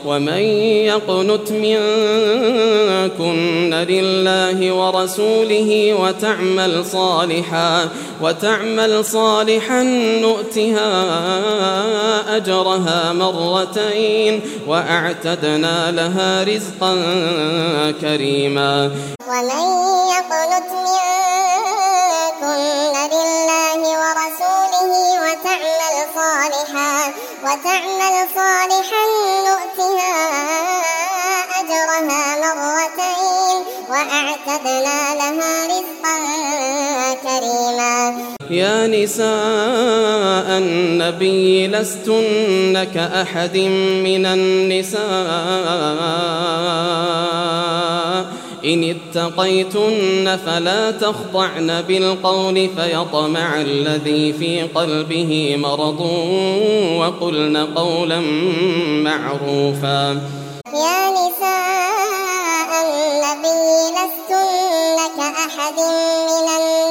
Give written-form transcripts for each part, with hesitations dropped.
ومن يقنت منكن لله ورسوله وتعمل صالحا نؤتها أجرها مرتين وأعتدنا لها رزقا كريما. ومن يقنت منكن لله ورسوله وتعمل صالحا نؤتها أجرها مرتين وأعتدنا لها رزقا كريما. يا نساء النبي لستن كأحد من النساء إن اتقيتن فلا تخضعن بالقول فيطمع الذي في قلبه مرض وقلن قولا معروفا. يا نساء النبي لستن كأحد من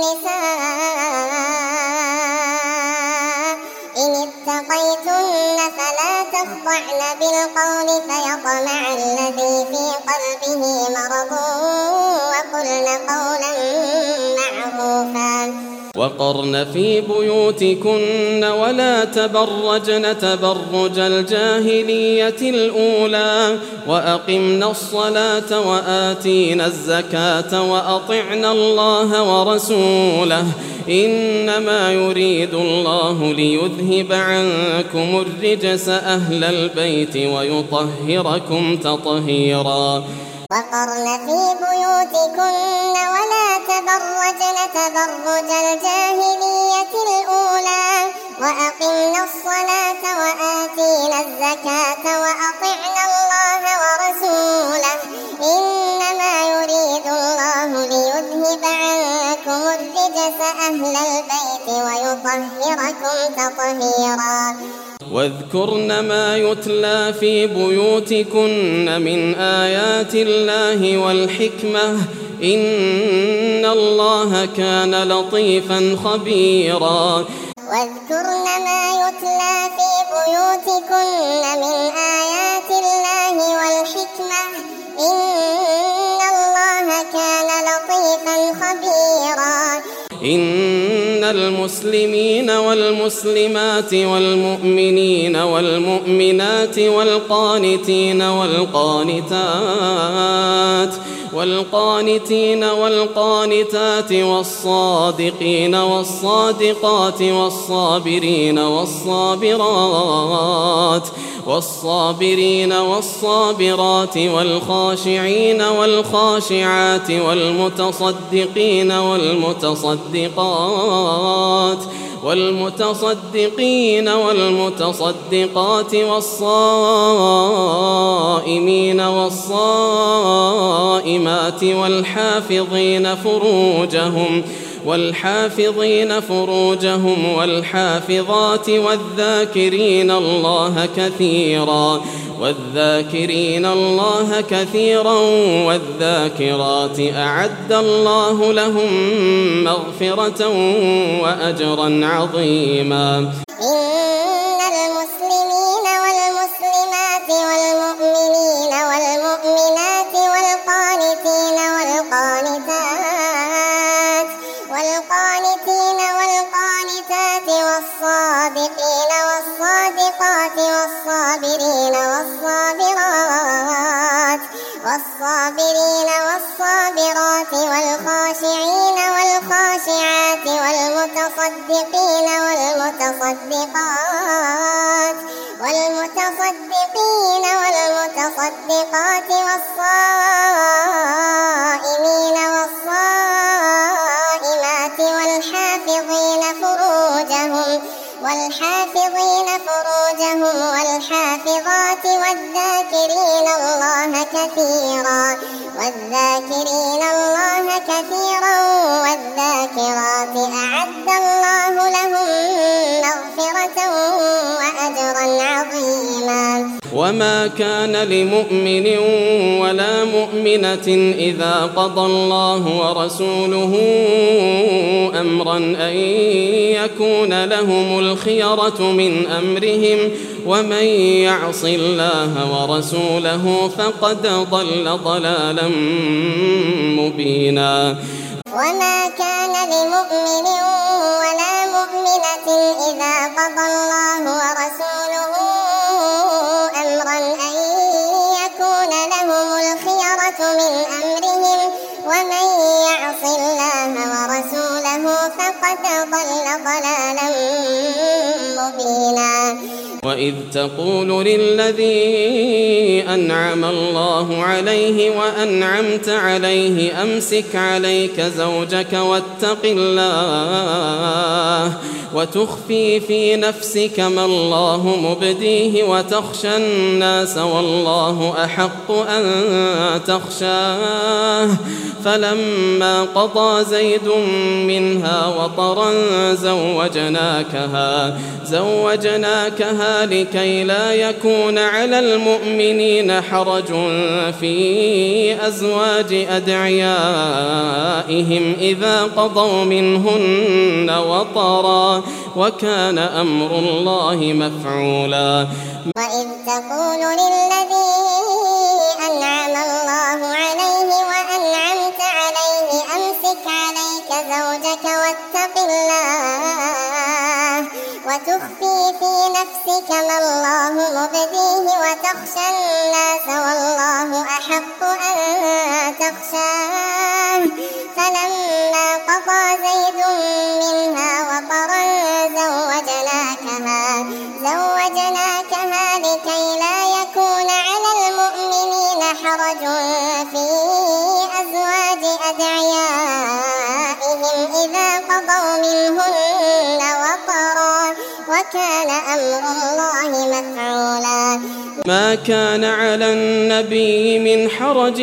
النساء إن اتقيتن فلا تخضعن بالقول فيطمع الذي في قلبه مرض وقلن قولا معروفا. وقرن في بيوتكن ولا تبرجن تبرج الجاهلية الأولى وأقمنا الصلاة وآتينا الزكاة وأطعنا الله ورسوله إنما يريد الله ليذهب عنكم الرجس أهل البيت ويطهركم تطهيرا. وقرن في بيوتكن ولا تبرجن تبرج الجاهلية الأولى وأقمنا الصلاة وآتينا الزكاة وأطعنا الله ورسوله إنما يريد الله ليذهب عنكم الرجس أهل البيت ويطهركم تطهيرا. واذكرن ما يتلى في بيوتكن من آيات الله والحكمة إن الله كان لطيفا خبيرا. واذكرن ما يتلى في بيوتكن من آيات الله والحكمة إن الله كان لطيفا خبيرا. إن المسلمين والمسلمات والمؤمنين والمؤمنات والقانتين والقانتات والصادقين والصادقات والصابرين والصابرات والخاشعين والخاشعات والمتصدقين والمتصدقات والصائمين والصائمات والحافظين فروجهم والحافظات والذاكرين الله كثيرا والذاكرات أعد الله لهم مغفرة وأجرا عظيما. إن المسلمين والمسلمات والمؤمنين والمؤمنات والقانتين والقانتات والصادقين والصادقات والصابرين والصابرات والخاشعين والخاشعات والمتصدقين والمتصدقات والصائمين والصائمات والحافظين فروجهم والحافظات والذاكرين الله كثيرا والذاكرات أعد الله لهم مغفرة وأجرا عظيما. وما كان لمؤمن ولا مؤمنة إذا قضى الله ورسوله أمرا أن يكون لهم الخيرة من أمرهم ومن يعص الله ورسوله فقد ضل ضلالا مبينا وما كان لمؤمن ولا مؤمنة إذا قضى الله ورسوله أمرا أن يكون لهم الخيرة من أمرهم ومن يعص الله ورسوله فقد ضل ضلالا مبينا وإذ تقول للذي أنعم الله عليه وأنعمت عليه أمسك عليك زوجك واتق الله وتخفي في نفسك ما الله مبديه وتخشى الناس والله أحق أن تخشاه فلما قضى زيد منها وطرا زوجناكها لكي لا يكون على المؤمنين حرج في أزواج أدعيائهم إذا قضوا منهن وطرا وكان أمر الله مفعولا وإذ تقول للذي أنعم الله عليه وأنعمت عليه أمسك عليك زوجك واتق الله وتخفي في نفسك ما الله مبديه وتخشى الناس والله أحق أن تخشاه فلما قضى زيد منها وطرا زوجناكها لكي لا يكون على المؤمنين حرج في أزواج أدعيائهم إذا قضوا منهن وطرا وكان أمر الله مفعولا ما كان على النبي من حرج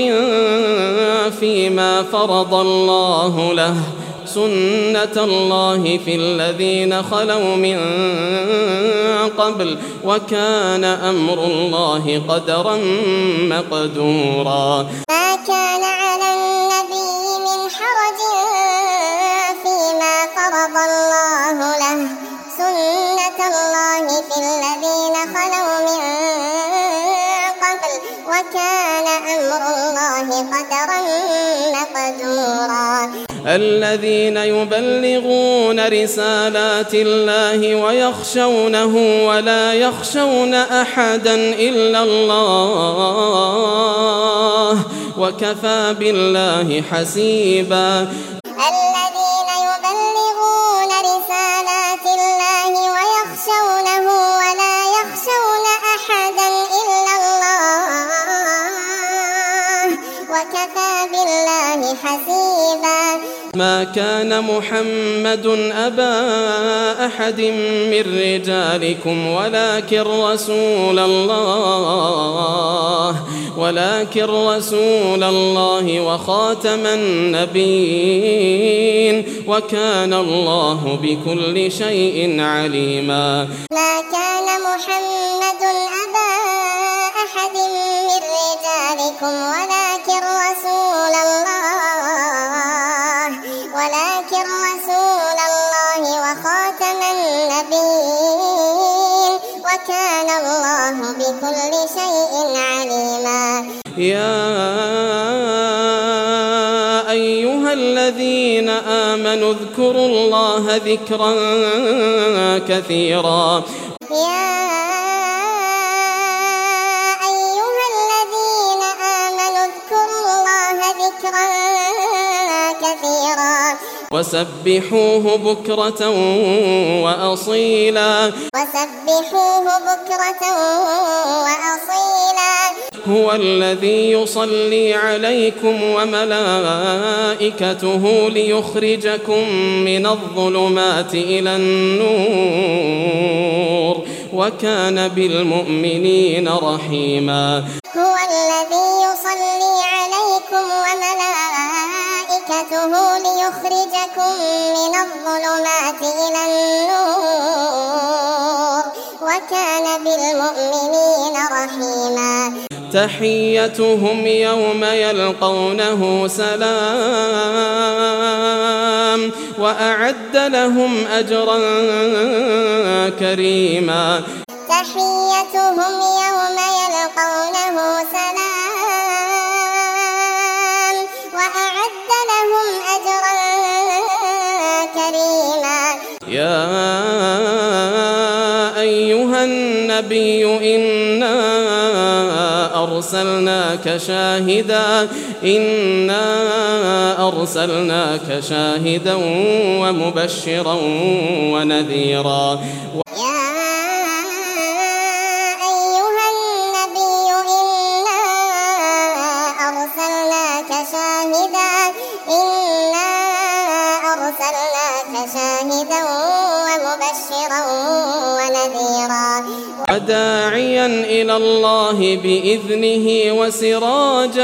فيما فرض الله له سنة الله في الذين خلوا من قبل وكان أمر الله قدرا مقدورا ما كان على النبي من حرج فيما فرض الله له سنة الله في الذين خلوا من قبل وكان أمر الله قدرا مقدورا الذين يبلغون رسالات الله ويخشونه ولا يخشون أحدا إلا الله وكفى بالله حسيبا الذين يبلغون رسالات الله ويخشونه ولا يخشون أحدا إلا الله وكفى بالله حسيبا ما كان محمد أبا أحد من رجالكم ولكن رسول الله وخاتم النبيين وكان الله بكل شيء عليما ما كان محمد أبا أحد من رجالكم ولكن رسول الله وخاتم النبيين وكان الله بكل شيء عليما يا أيها الذين آمنوا اذكروا الله ذكرا كثيرا يا أيها الذين آمنوا اذكروا الله ذكرا كثيرا وسبحوه بكرة وأصيلا هو الذي يصلي عليكم وملائكته ليخرجكم من الظلمات إلى النور وكان بالمؤمنين رحيما هو الذي يصلي عليكم وملائكته ليخرجكم من الظلمات إلى النور وكان بالمؤمنين رحيما تحيتهم يوم يلقونه سلام وأعد لهم أجرا كريما تحيتهم يوم يلقونه سلام وأعد لهم أجرا كريما يا أيها النبي إنا أرسلناك شاهدا ومبشرا ونذيرا يا أيها النبي إنا أرسلناك شاهدا ومبشرا ونذيرا وداعيا إلى الله بإذنه وسراجا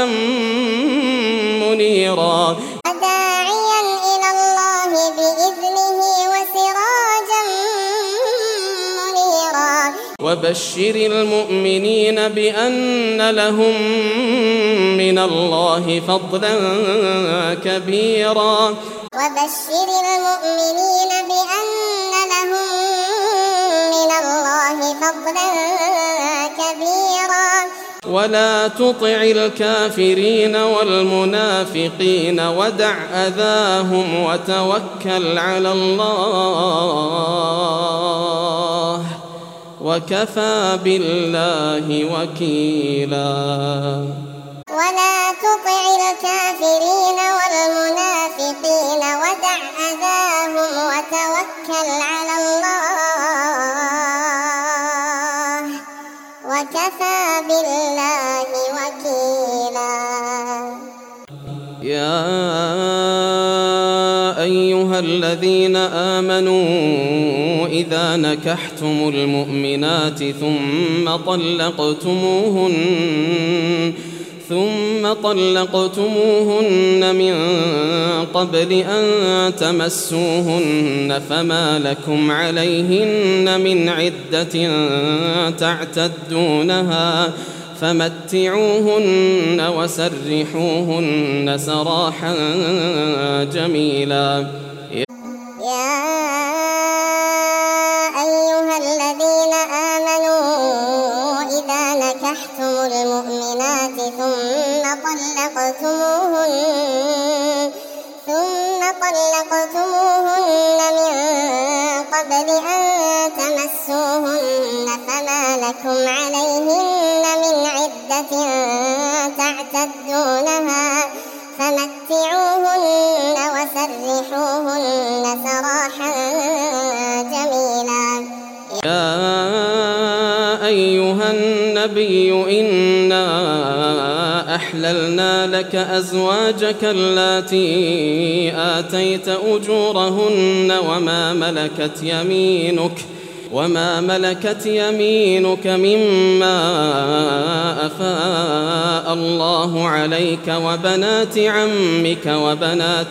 منيرا وبشر المؤمنين بأن لهم من الله فضلا كبيرا وبشر المؤمنين بأن لهم من الله فضلا كبيرا ولا تطع الكافرين والمنافقين ودع أذاهم وتوكل على الله وكفى بالله وكيلا ولا تطع الكافرين والمنافقين ودع أذاهم وتوكل على الله وكفى بالله وكيلا يا أيها الذين آمنوا إذا نكحتم المؤمنات ثم طلقتموهن من قبل أن تمسوهن فما لكم عليهن من عدة تعتدونها فمتعوهن وسرحوهن سراحا جميلا يا أيها الذين آمنوا إذا نكحتم المؤمنات ثم طلقتموهن من قبل أن تمسوهن فما لكم عليهن من عدة تعتدونها فمتعوهن وسرحوهن سراحا جميلا يا أيها النبي إنا أحللنا لك أزواجك اللاتي آتيت أجورهن وما ملكت يمينك مما أفاء الله عليك وبنات عمك وبنات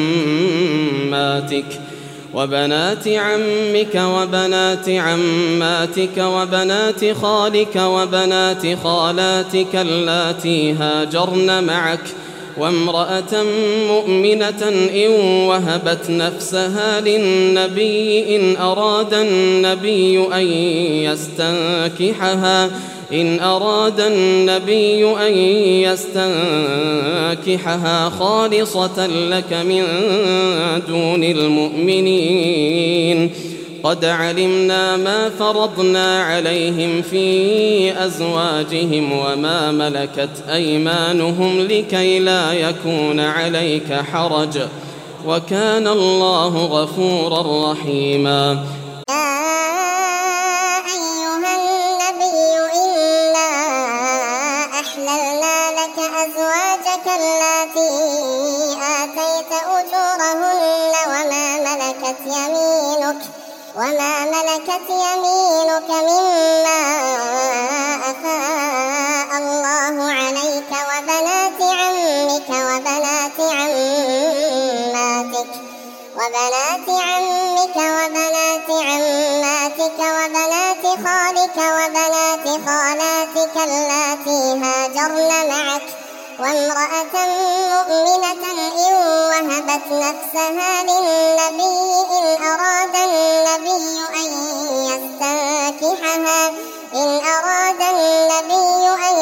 عماتك وبنات خالك وبنات خالاتك اللاتي هاجرن معك وامرأة مؤمنة إن وهبت نفسها للنبي إن أراد النبي أن يستنكحها خالصة لك من دون المؤمنين قد علمنا ما فرضنا عليهم في أزواجهم وما ملكت أيمانهم لكي لا يكون عليك حرج وكان الله غفورا رحيما اللاتي آتيت أجورهن وما ملكت يمينك مما أفاء الله عليك وبنات عمك وبنات عماتك وبنات عماتك وبنات خالك هاجرن معك وامرأة مؤمنة إن وهبت نفسها للنبي إن أراد النبي أن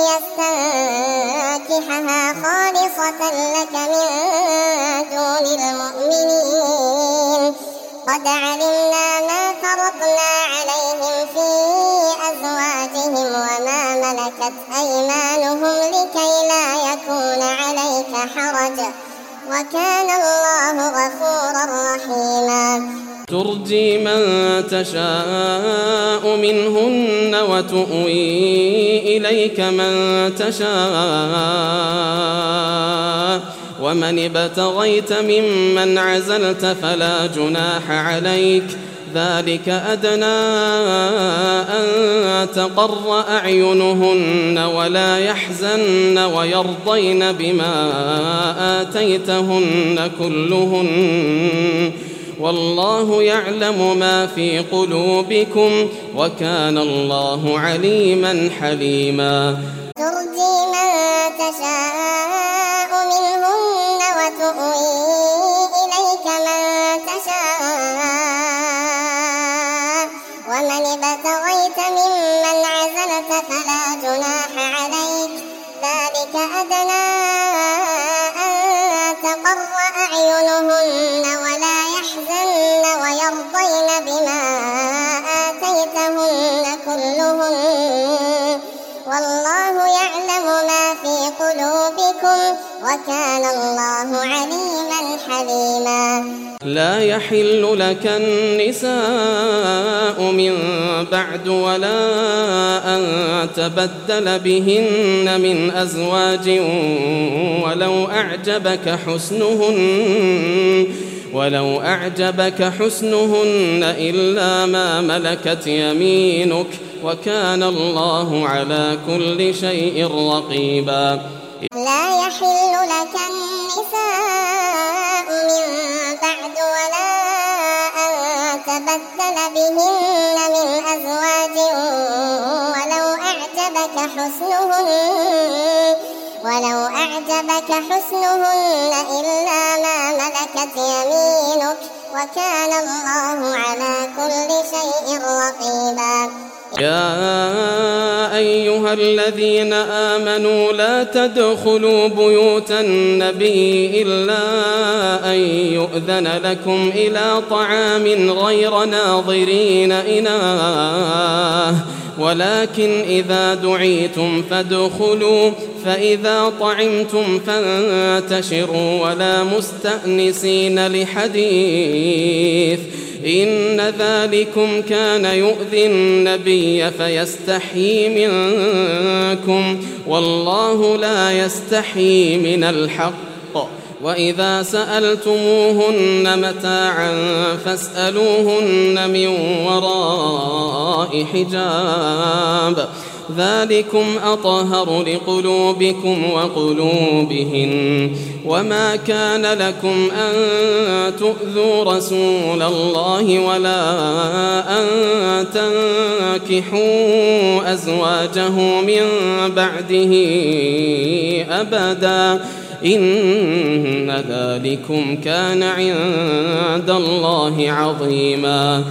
يستنكحها خالصة لك من دون المؤمنين قد علمنا ما فرضنا عليهم في أزواجهم وما ملكت أيمانهم لكي لا يكون عليك حرج وكان الله غفورا رحيما ترجي من تشاء منهن وتؤوي إليك من تشاء ومن ابتغيت ممن عزلت فلا جناح عليك ذلك أدنى أن تقر أعينهن ولا يحزن ويرضين بما آتيتهن كلهن والله يعلم ما في قلوبكم وكان الله عليما حليما ترجي من تشاء منهن وتؤوي إليك من تشاء ومن ابتغيت ممن عزلت فلا جناح عليك ذلك أدنى أن تقر أعينهن ولا يحزن ويرضين بما آتيتهن كلهن والله يعلم ما في قلوبكم وكان الله عليما حليما لا يحل لك النساء من بعد ولا أن تبدل بهن من أزواج ولو أعجبك حسنهن إلا ما ملكت يمينك وكان الله على كل شيء رقيبا لا يحل لك النساء من بعد ولا أن تبدل بهن من أزواج ولو أعجبك حسنهن إلا ما ملكت يمينك وكان الله على كل شيء رقيبا يا أيها الذين آمنوا لا تدخلوا بيوت النبي إلا أن يؤذن لكم إلى طعام غير ناظرين إناه ولكن إذا دعيتم فادخلوا فإذا طعمتم فانتشروا ولا مستأنسين لحديث إن ذلكم كان يؤذي النبي فيستحيي منكم والله لا يستحيي من الحق وإذا سألتموهن متاعا فاسألوهن من وراء حجاب ذلكم أطهر لقلوبكم وقلوبهن وما كان لكم أن تؤذوا رسول الله ولا أن تنكحوا أزواجه من بعده أبدا إن ذلكم كان عند الله عظيما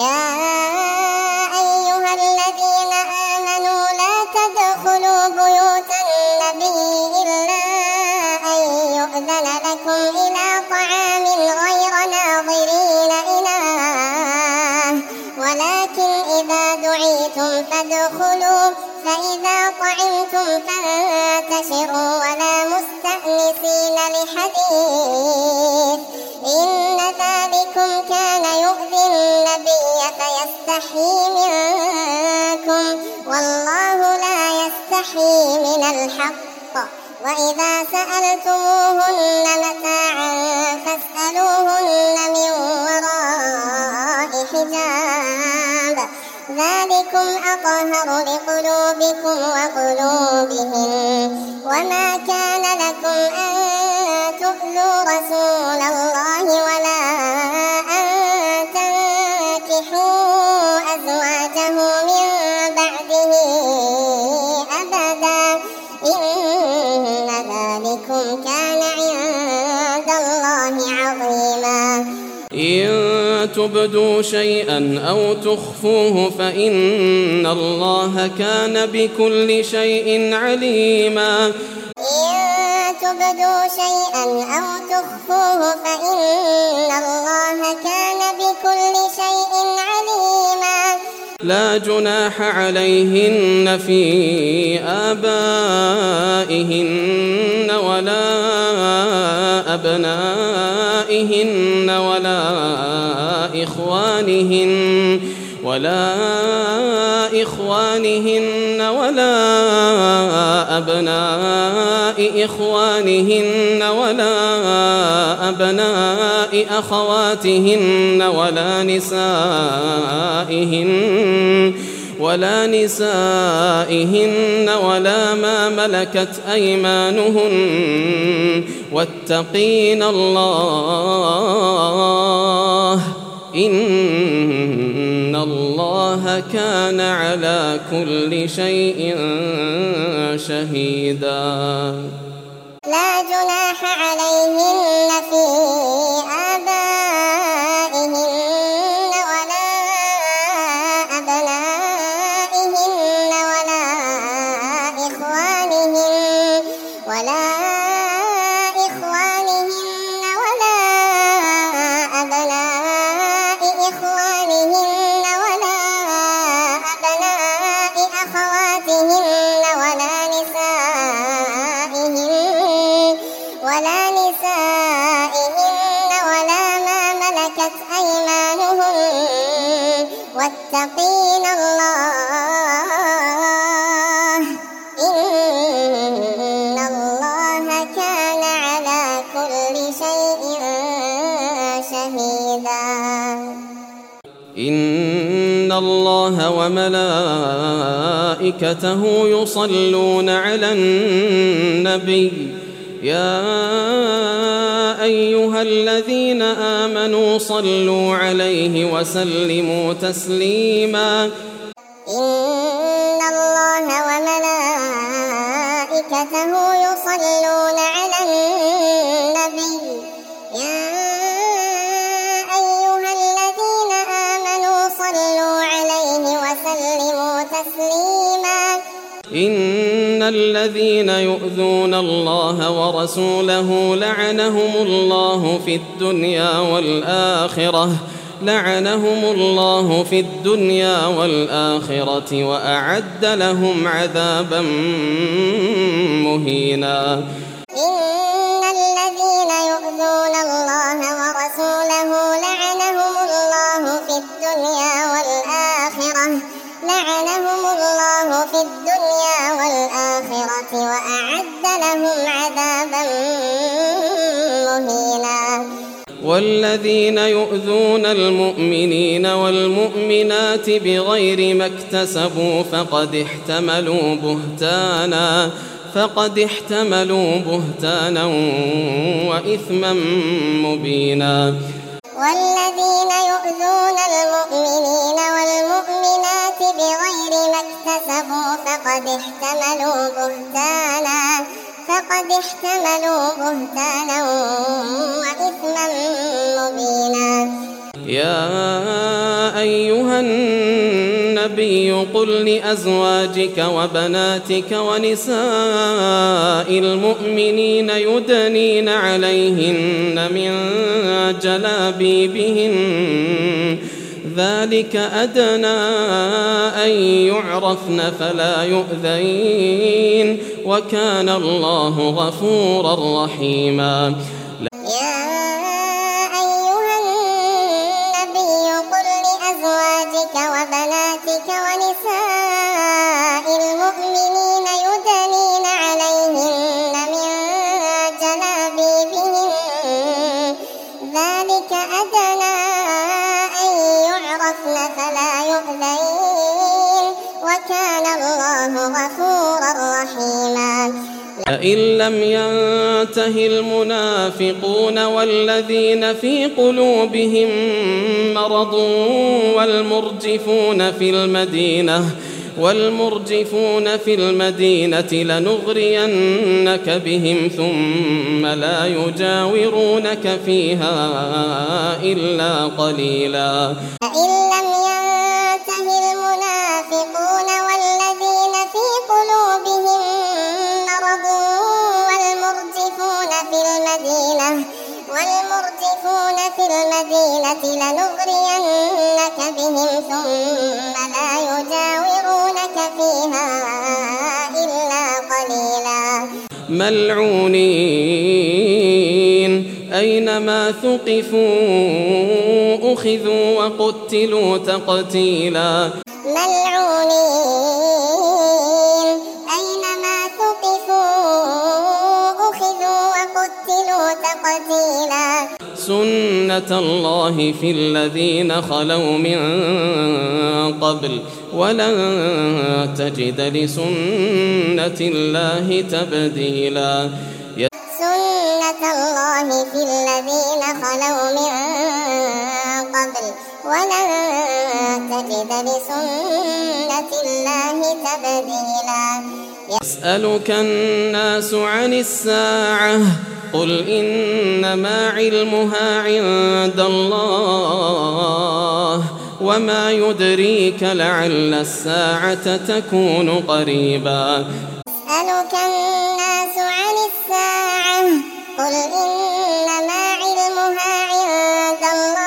بيوت النبي إلا أن يؤذن لكم إلى طعام غير ناظرين إناه ولكن إذا دعيتم فادخلوا فإذا طعمتم فانتشروا ولا مستأنسين لحديث إن ذلكم كان يؤذي النبي فيستحيي منكم والله لا يستحيي من الحق وإذا سألتموهن متاعا فاسألوهن من وراء حجاب ذلكم أطهر لقلوبكم وقلوبهم وما كان لكم أن تؤذوا رسول الله ولا أن تنكحوا أزواجه من بعده أبدا تبدوا شيئا أو تخفوه فإن الله كان بكل شيء عليما. إن تبدوا شيئا أو تخفوه فإن الله كان بكل شيء عليما. لا جناح عليهن في آبائهن ولا أبنائهن ولا إخوانهن ولا أبناء إخوانهن ولا أبناء أخواتهن ولا نسائهن ولا ما ملكت أيمانهن واتقين الله إن الله كان على كل شيء شهيدا. لا جناح عليهن في آبائهن ولا أبنائهن ولا إخوانهن ولا أبناء إخوانهن ولا أبناء أخواتهن ولا نسائهن ولا ما ملكت أيمانهن واتقين الله إن الله كان على كل شيء شهيدا. إن الله وملائكته يصلون على النبي يا أيها الذين آمنوا صلوا عليه وسلموا تسليما. إن الله وملائكته يصلون على النبي يا أيها الذين آمنوا صلوا عليه وسلموا تسليما. إن الذين يؤذون الله ورسوله لعنهم الله في الدنيا والآخرة وأعد لهم عذابا مهينا. إن الذين يؤذون الله ورسوله لعنهم الله في الدنيا والآخرة وأعد لهم عذابا مهينا. والذين يؤذون المؤمنين والمؤمنات بغير ما اكتسبوا فقد احتملوا بهتانا وإثما مبينا. والذين يؤذون المؤمنين والمؤمنات بغير ما اكتسبوا فقد احتملوا بهتانا وإثما مبينا. يا أيها النبي قل لأزواجك وبناتك ونساء المؤمنين يدنين عليهن من جلابيبهن ذلك أدنى أن يعرفن فلا يؤذين وكان الله غفورا رحيما. يا أيها النبي قل لأزواجك وبناتك ونساء المؤمنين يدنين عليهن من جلابيبهن ذلك أدنى أن يعرفن فلا يؤذين وكان الله غفورا رحيما. لئن لم ينته المنافقون والذين في قلوبهم مرض والمرجفون والمرجفون في المدينة لنغرينك بهم ثم لا يجاورونك فيها إلا قليلا. فإن لم ينته المنافقون والذين في قلوبهم مرض والمرجفون في المدينة لنغرينك بهم ثم لا يجاورونك فيها إلا قليلا. ملعونين أينما ثقفوا أخذوا وقتلوا تقتيلا. ملعونين أينما ثقفوا أخذوا وقتلوا تقتيلا. سنة الله في الذين خلوا من قبل ولن تجد لسنة الله تبديلا. سنة الله في الذين خلوا من قبل ولن تجد لسنة الله تبديلا. يسألك الناس عن الساعة قل إنما علمها عند الله وما يدريك لعل الساعة تكون قريبا. يسألك الناس عن الساعة قل إنما علمها عند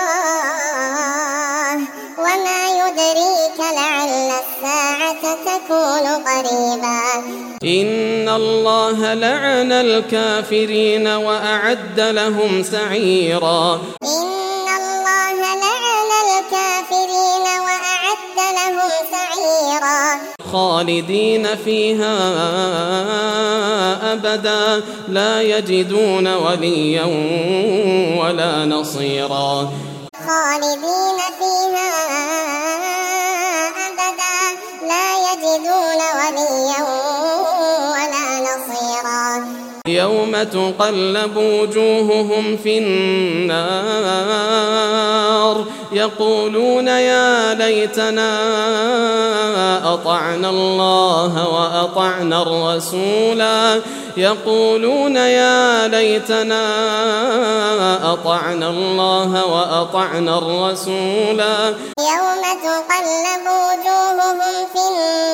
الله وما يدريك لعل الساعة تكون قريبا. إن الله لعن الكافرين وأعد لهم سعيرا. إن الله لعن الكافرين وأعد لهم سعيرا. خالدين فيها أبدا لا يجدون وليا ولا نصيرا. خالدين فيها أبدا لا يجدون وليا ولا نصيرا. يوم تقلب وجوههم في النار يقولون يا ليتنا أطعنا الله وأطعنا الرسولا. يقولون يا ليتنا أطعنا الله وأطعنا الرسولا. يوم تقلب وجوههم في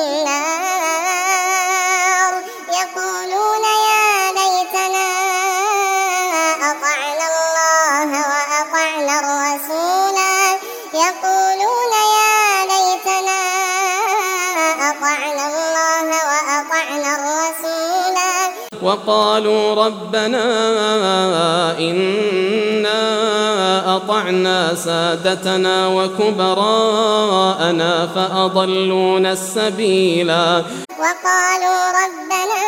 النار يقولون يا ليتنا أطعنا الله وأطعنا الرسولا. يقولون يا ليتنا أطعنا الله وأطعنا الرسولا. وقالوا ربنا إنا أطعنا سادتنا وكبراءنا فأضلونا السبيلا. وقالوا ربنا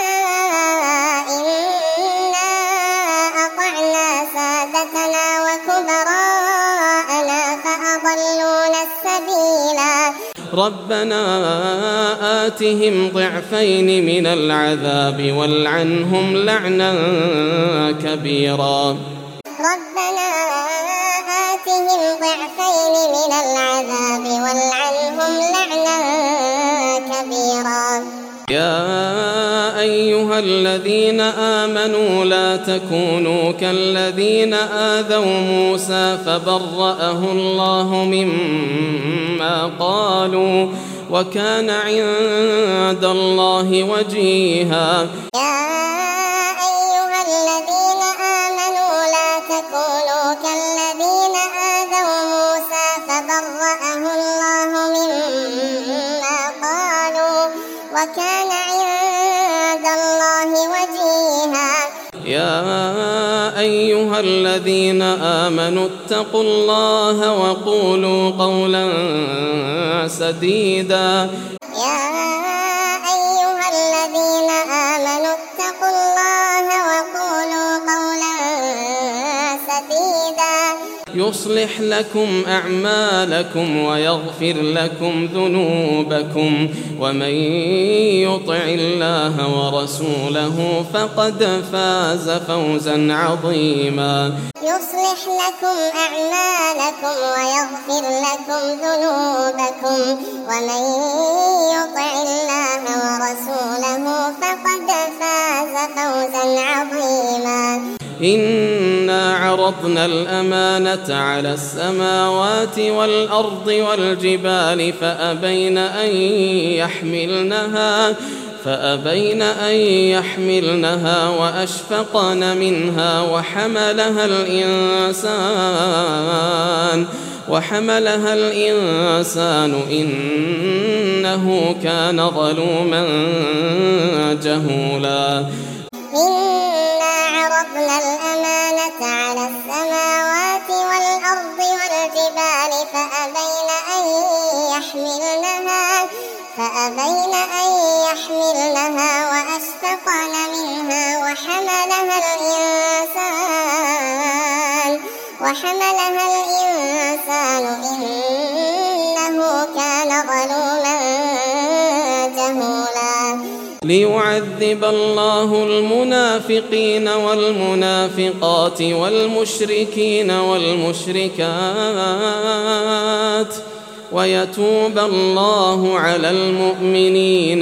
إنا أطعنا سادتنا وكبراءنا فأضلونا السبيلا. ربنا آتهم ضعفين من العذاب والعنهم لعنا كبيرا. ربنا آتهم ضعفين من العذاب والعنهم لعنا كبيرا. يا أيها الذين آمنوا لا تكونوا كالذين آذوا موسى فبرأه الله مما قالوا وكان عند الله وجيها. يا أيها الذين آمنوا لا تكونوا كالذين آذوا موسى فبرأه الله مما قالوا وكان عند الله وجيها. يا أيها الذين آمنوا اتقوا الله وقولوا قولا سديدا. يا أيها الذين آمنوا اتقوا الله وقولوا قولا سديدا. يصلح لكم أعمالكم ويغفر لكم ذنوبكم ومن يطع الله ورسوله فقد فاز فوزا عظيما يصلح لكم أعمالكم ويغفر لكم ذنوبكم ومن يطع الله ورسوله فقد فاز فوزا عظيما إنا عرضنا الأمانة على السماوات والأرض والجبال فأبين أن يحملنها وأشفقن منها وحملها الإنسان إنه كان ظلوما جهولا إنا عرضنا الأمانة على السماوات والأرض والجبال فأبين أن يحملنها وأشفقن منها وحملها الإنسان إنه كان ظلوما جهولا ليعذب الله المنافقين والمنافقات والمشركين والمشركات ويتوب الله على المؤمنين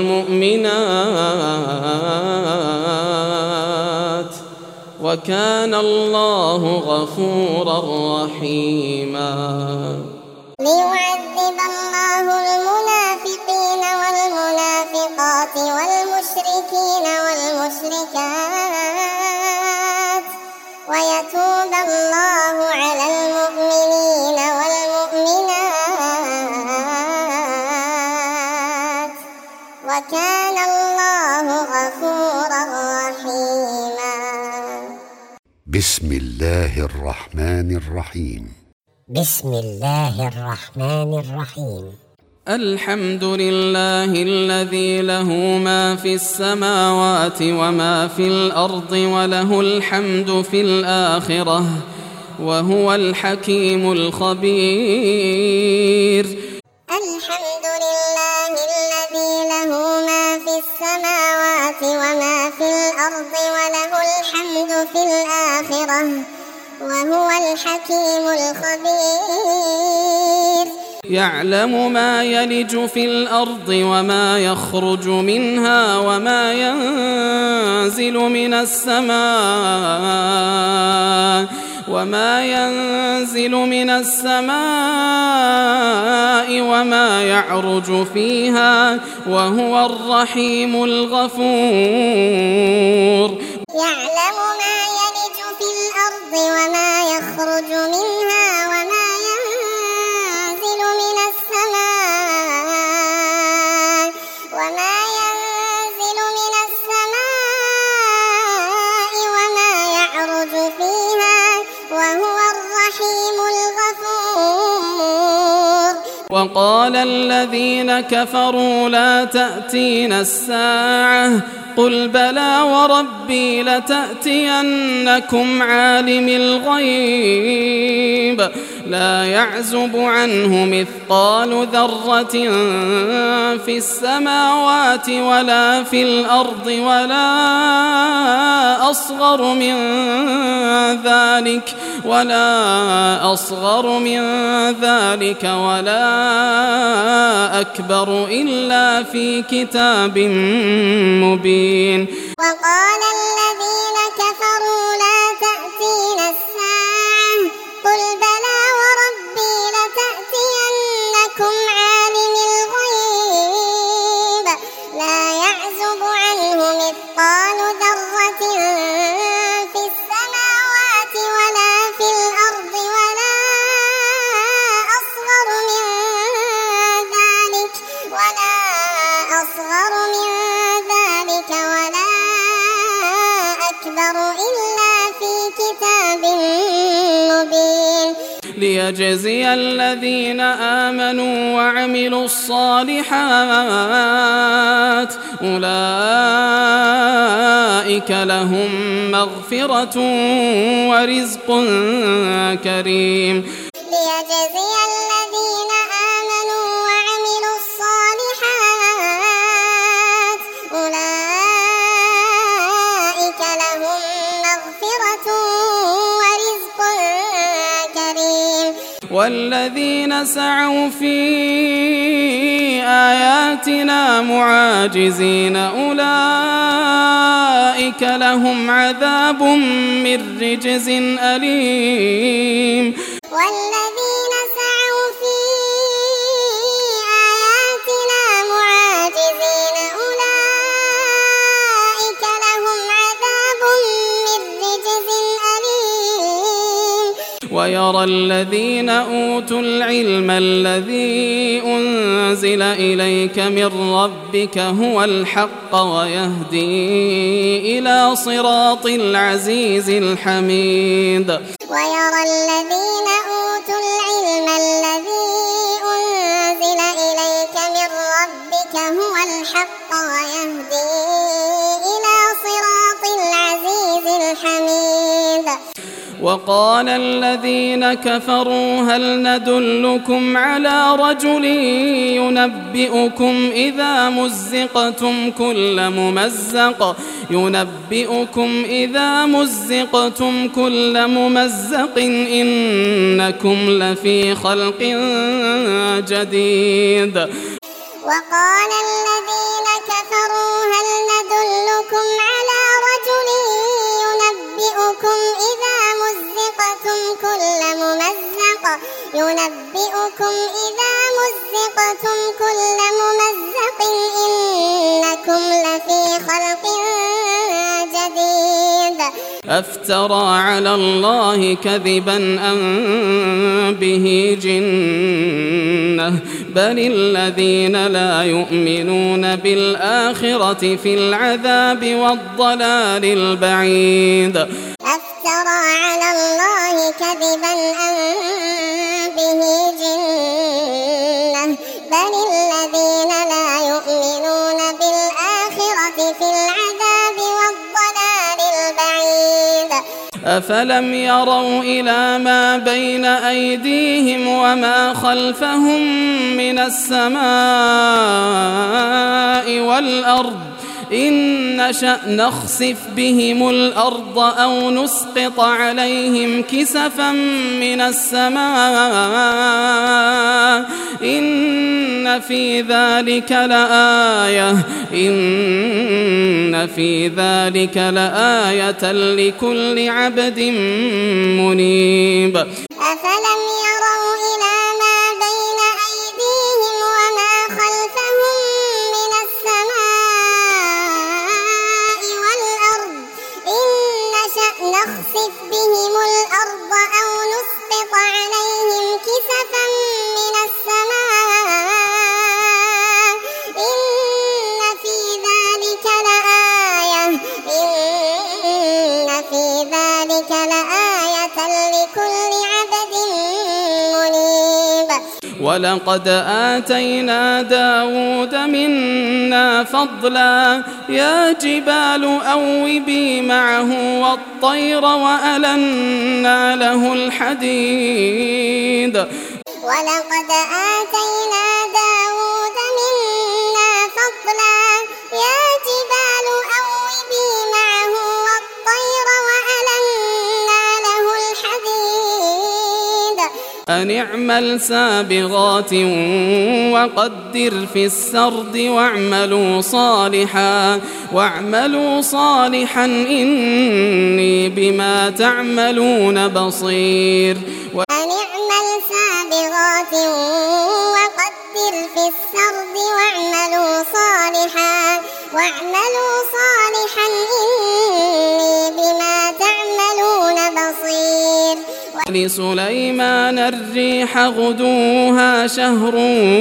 والمؤمنات وكان الله غفورا رحيما ليعذب الله المنافقين والمنافقات والمشركين والمشركات ويتوب الله على المؤمنين والمؤمنات وكان الله غفورا رحيما بسم الله الرحمن الرحيم بسم الله الرحمن الرحيم الحمد لله الذي له ما في السماوات وما في الأرض وله الحمد في الآخرة وهو الحكيم الخبير الحمد لله الذي له ما في السماوات وما في الأرض وله الحمد في الآخرة وهو الحكيم الخبير يعلم ما يلج في الأرض وما يخرج منها وما ينزل من السماء وما يعرج فيها وهو الرحيم الغفور يعلم ما يلج في الأرض وما يخرج منها وما ينزل من السماء وما يعرج فيها وهو الرحيم الغفور وقال الذين كفروا لا تأتينا الساعة قل بلى وربي لتأتينكم عالم الغيب لا يعزب عنه مثقال ذرة في السماوات ولا في الأرض ولا أصغر من ذلك ولا أكبر إلا في كتاب مبين وقال الذين كفروا لا تأتينا الساعة قل بلى وربي لتأتينكم عالم الغيب لا يعزب عنه مثقال ذرة في السماوات ولا في الأرض ولا أصغر من ذلك ولا أكبر إلا في كتاب مبين ليجزي الذين آمنوا وعملوا الصالحات أولئك أولئك لهم مغفرة ورزق كريم. ليجزي الذين آمنوا وعملوا الصالحات أولئك لهم مغفرة ورزق كريم. والذين سعوا في آياتنا معاجزين أولئك لهم عذاب من رجز أليم. والذين سعوا في آياتنا معاجزين أولئك لهم عذاب من رجز أليم. ويرى الذين أوتوا العلم الذي أنزل إليك من ربك هو الحق ويهدي إلى صراط العزيز الحميد. ويرى الذين أوتوا العلم الذي أنزل إليك من ربك هو الحق ويهدي إلى صراط العزيز الحميد. وقال الذين كفروا هل ندلكم على رجل ينبئكم إذا مزقتم كل ممزق إنكم لفي خلق جديد. وقال الذين كفروا هل ندلكم على رجل ينبئكم إذا مزقتم كل ممزق إنكم لفي خلق جديد. أفترى على الله كذبا أم به جنة بل الذين لا يؤمنون بالآخرة في العذاب والضلال البعيد. أفترى على الله كذبا أم به جنة بل الذين لا يؤمنون بالآخرة في العذاب والضلال البعيد. أفلم يروا إلى ما بين أيديهم وما خلفهم من السماء والأرض إن نشأ نخسف بهم الأرض أو نسقط عليهم كسفا من السماء إن في ذلك لآية لكل عبد منيب. أفلم يروا إلى ما بين أيديهم وما خلفهم من السماء والأرض إن نشأ نخسف بهم الأرض أو نسقط عليهم كسفا من السماء إن في ذلك لآية لكل عبد منيب. ولقد آتينا داود منا فضلا يا جبال أوبي معه والطير وألنا له الحديد. ولقد آتينا داود منا فضلا يا جبال أوبي معه والطير وألنا له الحديد. أن اعمل سابغات وقدر في السرد واعملوا صالحا إني بما تعملون بصير. أن اعمل سابغات وقدر في السرد واعملوا صالحا إني بما تعملون بصير. ولسليمان الريح غدوها شهر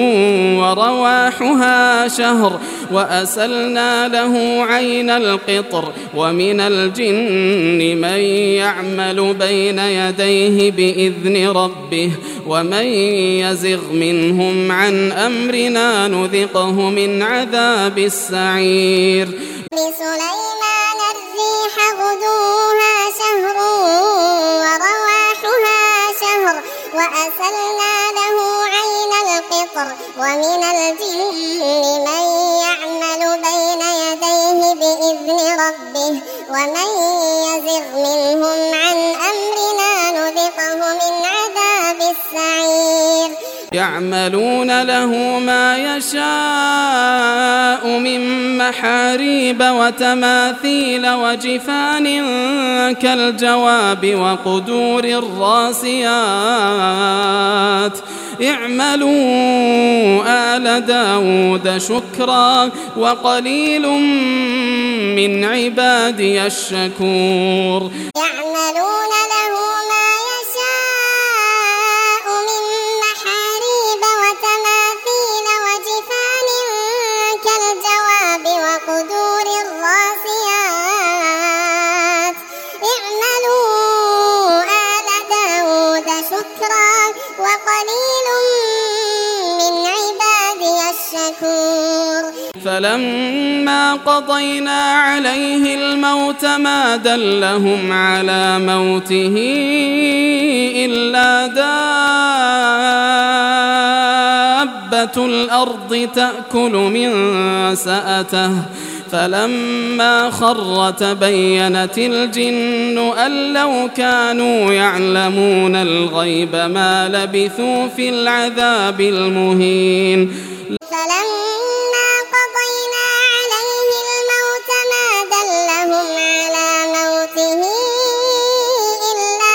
ورواحها شهر وأسلنا له عين القطر ومن الجن من يعمل بين يديه بإذن ربه ومن يزغ منهم عن أمرنا نذقه من عذاب السعير. لسليمان الريح وأسلنا له عين القطر ومن الجن من يعمل بين يديه بإذن ربه ومن يزغ منهم عن أمرنا نذقه من عذاب السعير يعملون له ما يشاء من محاريب وتماثيل وجفان كالجواب وقدور الراسيات اعملوا آل داود شكرا وقليل من عبادي الشكور يعملون له ما يشاء من محاريب وتماثيل وجفان كالجواب وقدور الراسيات اعملوا آل داود شكرا وقليل من عبادي الشكور فلما قضينا عليه الموت ما دلهم على موته إلا دابة الأرض تأكل من سأته فلما خر تبينت الجن أن لو كانوا يعلمون الغيب ما لبثوا في العذاب المهين فلما قضينا عليه الموت ما دلهم على موته إلا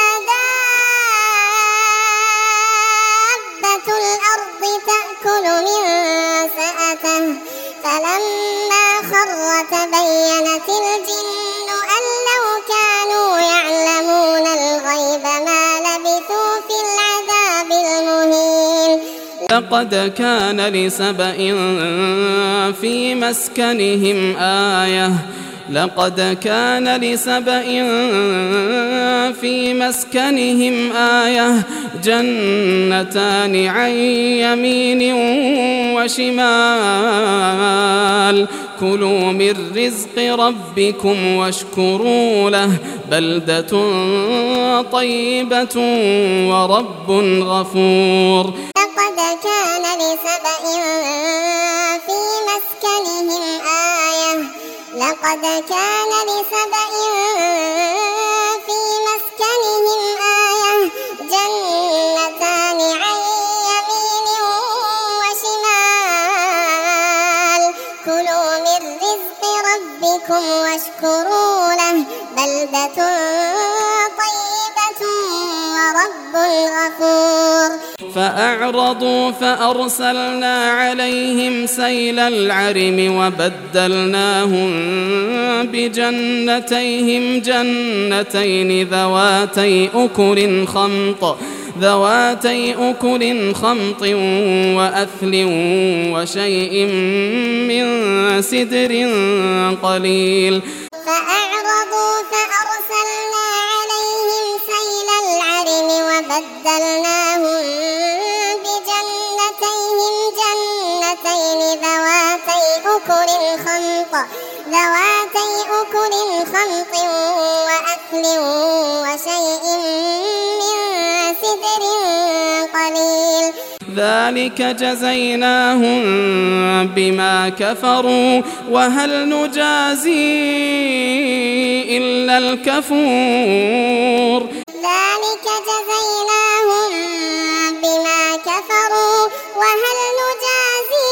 دابة الأرض تأكل من سأته فلما خر تبينت الجن أن لو كانوا يعلمون الغيب ما لبثوا في العذاب المهين لقد كان لسبإ في مسكنهم آية لقد كان لسبإ في مسكنهم آية جنتان عن يمين وشمال كلوا من رزق ربكم واشكروا له بلدة طيبة ورب غفور لقد كان لسبإ في مسكنهم آية لقد كان لسبإ في مسكنهم آية جنتان عن يمين وشمال كلوا من رزق ربكم واشكروا له بلدة طيبة ورب غفور فأعرضوا فأرسلنا عليهم سيل العرم وبدلناهم بجنتيهم جنتين ذواتي أكل خمط وأثل وشيء من سدر قليل فأعرضوا فأرسلنا عليهم سيل العرم وبدلناهم بجنتيهم جنتين ذواتي أكل خمط وأثل وشيء من سدر قليل ذلك جزيناهم بما كفروا وهل نجازي إلا الكفور ذلك جزيناهم بما كفروا وهل نجازي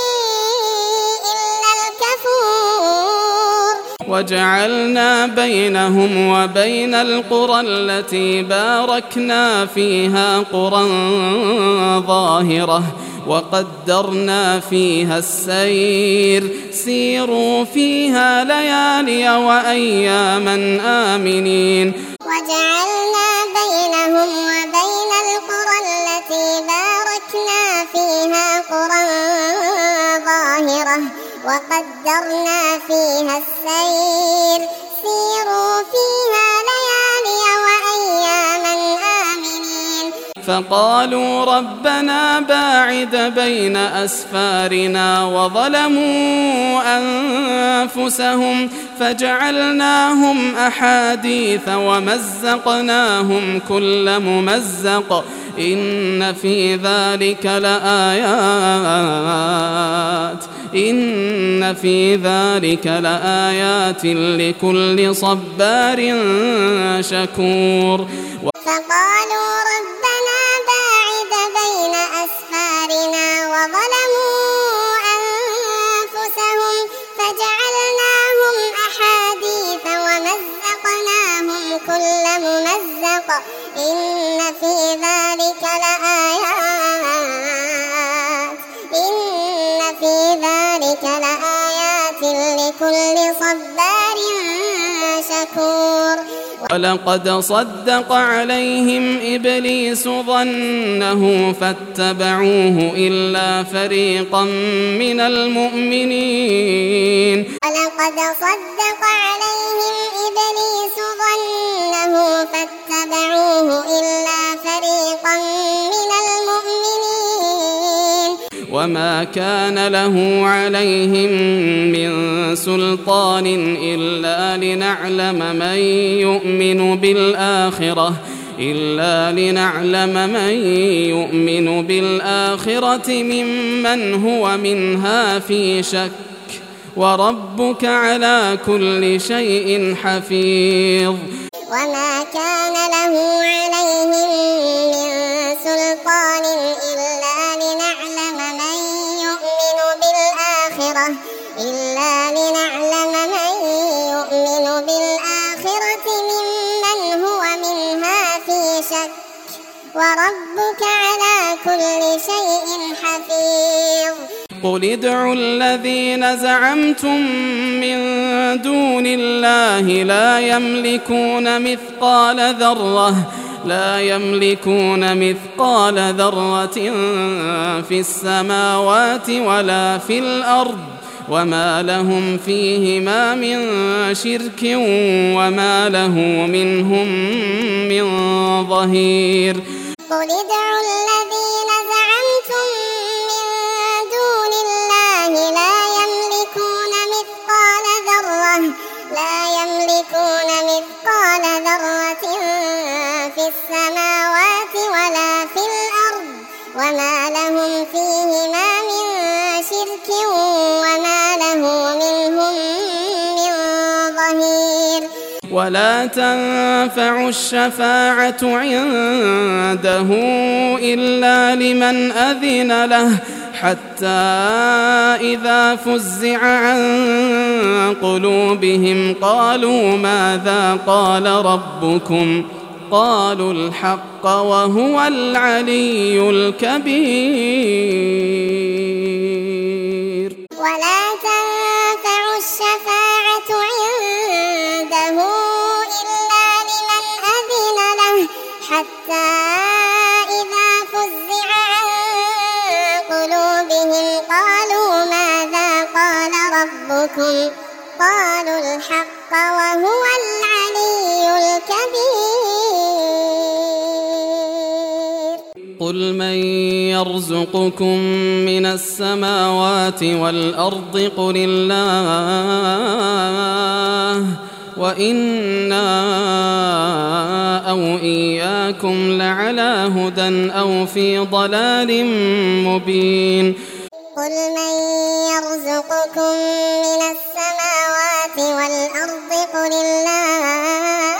إلا الكفور وجعلنا بينهم وبين القرى التي باركنا فيها قرى ظاهرة وقدرنا فيها السير سيروا فيها ليالي وأياما آمنين وجعلنا بينهم وبين القرى التي باركنا فيها قرى ظاهرة وقدرنا فيها السير سيروا فيها ليالي وأياما آمنين فقالوا ربنا باعد بين أسفارنا وظلموا أنفسهم فجعلناهم أحاديث ومزقناهم كل ممزق إن في ذلك لآيات لكل صبار شكور. فقالوا ربنا باعد بين أسفارنا وظلموا أنفسهم فجعلناهم أحاديث ومزقناهم كل ممزق إن في ذلك لآيات لكل صبار شكور. ولقد صدق عليهم إبليس ظنه فاتبعوه إلا فريقا من المؤمنين. ولقد صدق عليهم إبليس ظنه فاتبعوه إلا فريقا من المؤمنين. وما كان له عليهم من سلطان إلا لنعلم من يؤمن بالآخرة ممن هو منها في شك وربك على كل شيء حفيظ. وما كان له عليهم من سلطان إلا لنعلم من يؤمن بالآخرة ممن هو منها في شك وربك على كل شيء حفيظ. قل ادعوا الذين زعمتم من دون الله لا يملكون مثقال ذرة في السماوات ولا في الأرض وما لهم فيهما من شرك وما له منهم من ظهير. قل ادعوا الذين زعمتم من دون الله لا يملكون مثقال ذرة في السماوات ولا في الأرض وما لهم فيهما من شرك وما له منهم من ظهير. ولا تنفع الشفاعة عنده إلا لمن أذن له حتى إذا فزع عن قلوبهم قالوا ماذا قال ربكم قالوا الحق وهو العلي الكبير. ولا تنفع الشفاعة عنده إلا لمن أذن له حتى إذا فزع عن قلوبهم قالوا ماذا قال ربكم قالوا الحق وهو العلي الكبير. قل من يرزقكم من السماوات والأرض قل الله وإنا أو إياكم لعلى هدى أو في ضلال مبين. قل من يرزقكم من السماوات والأرض قل الله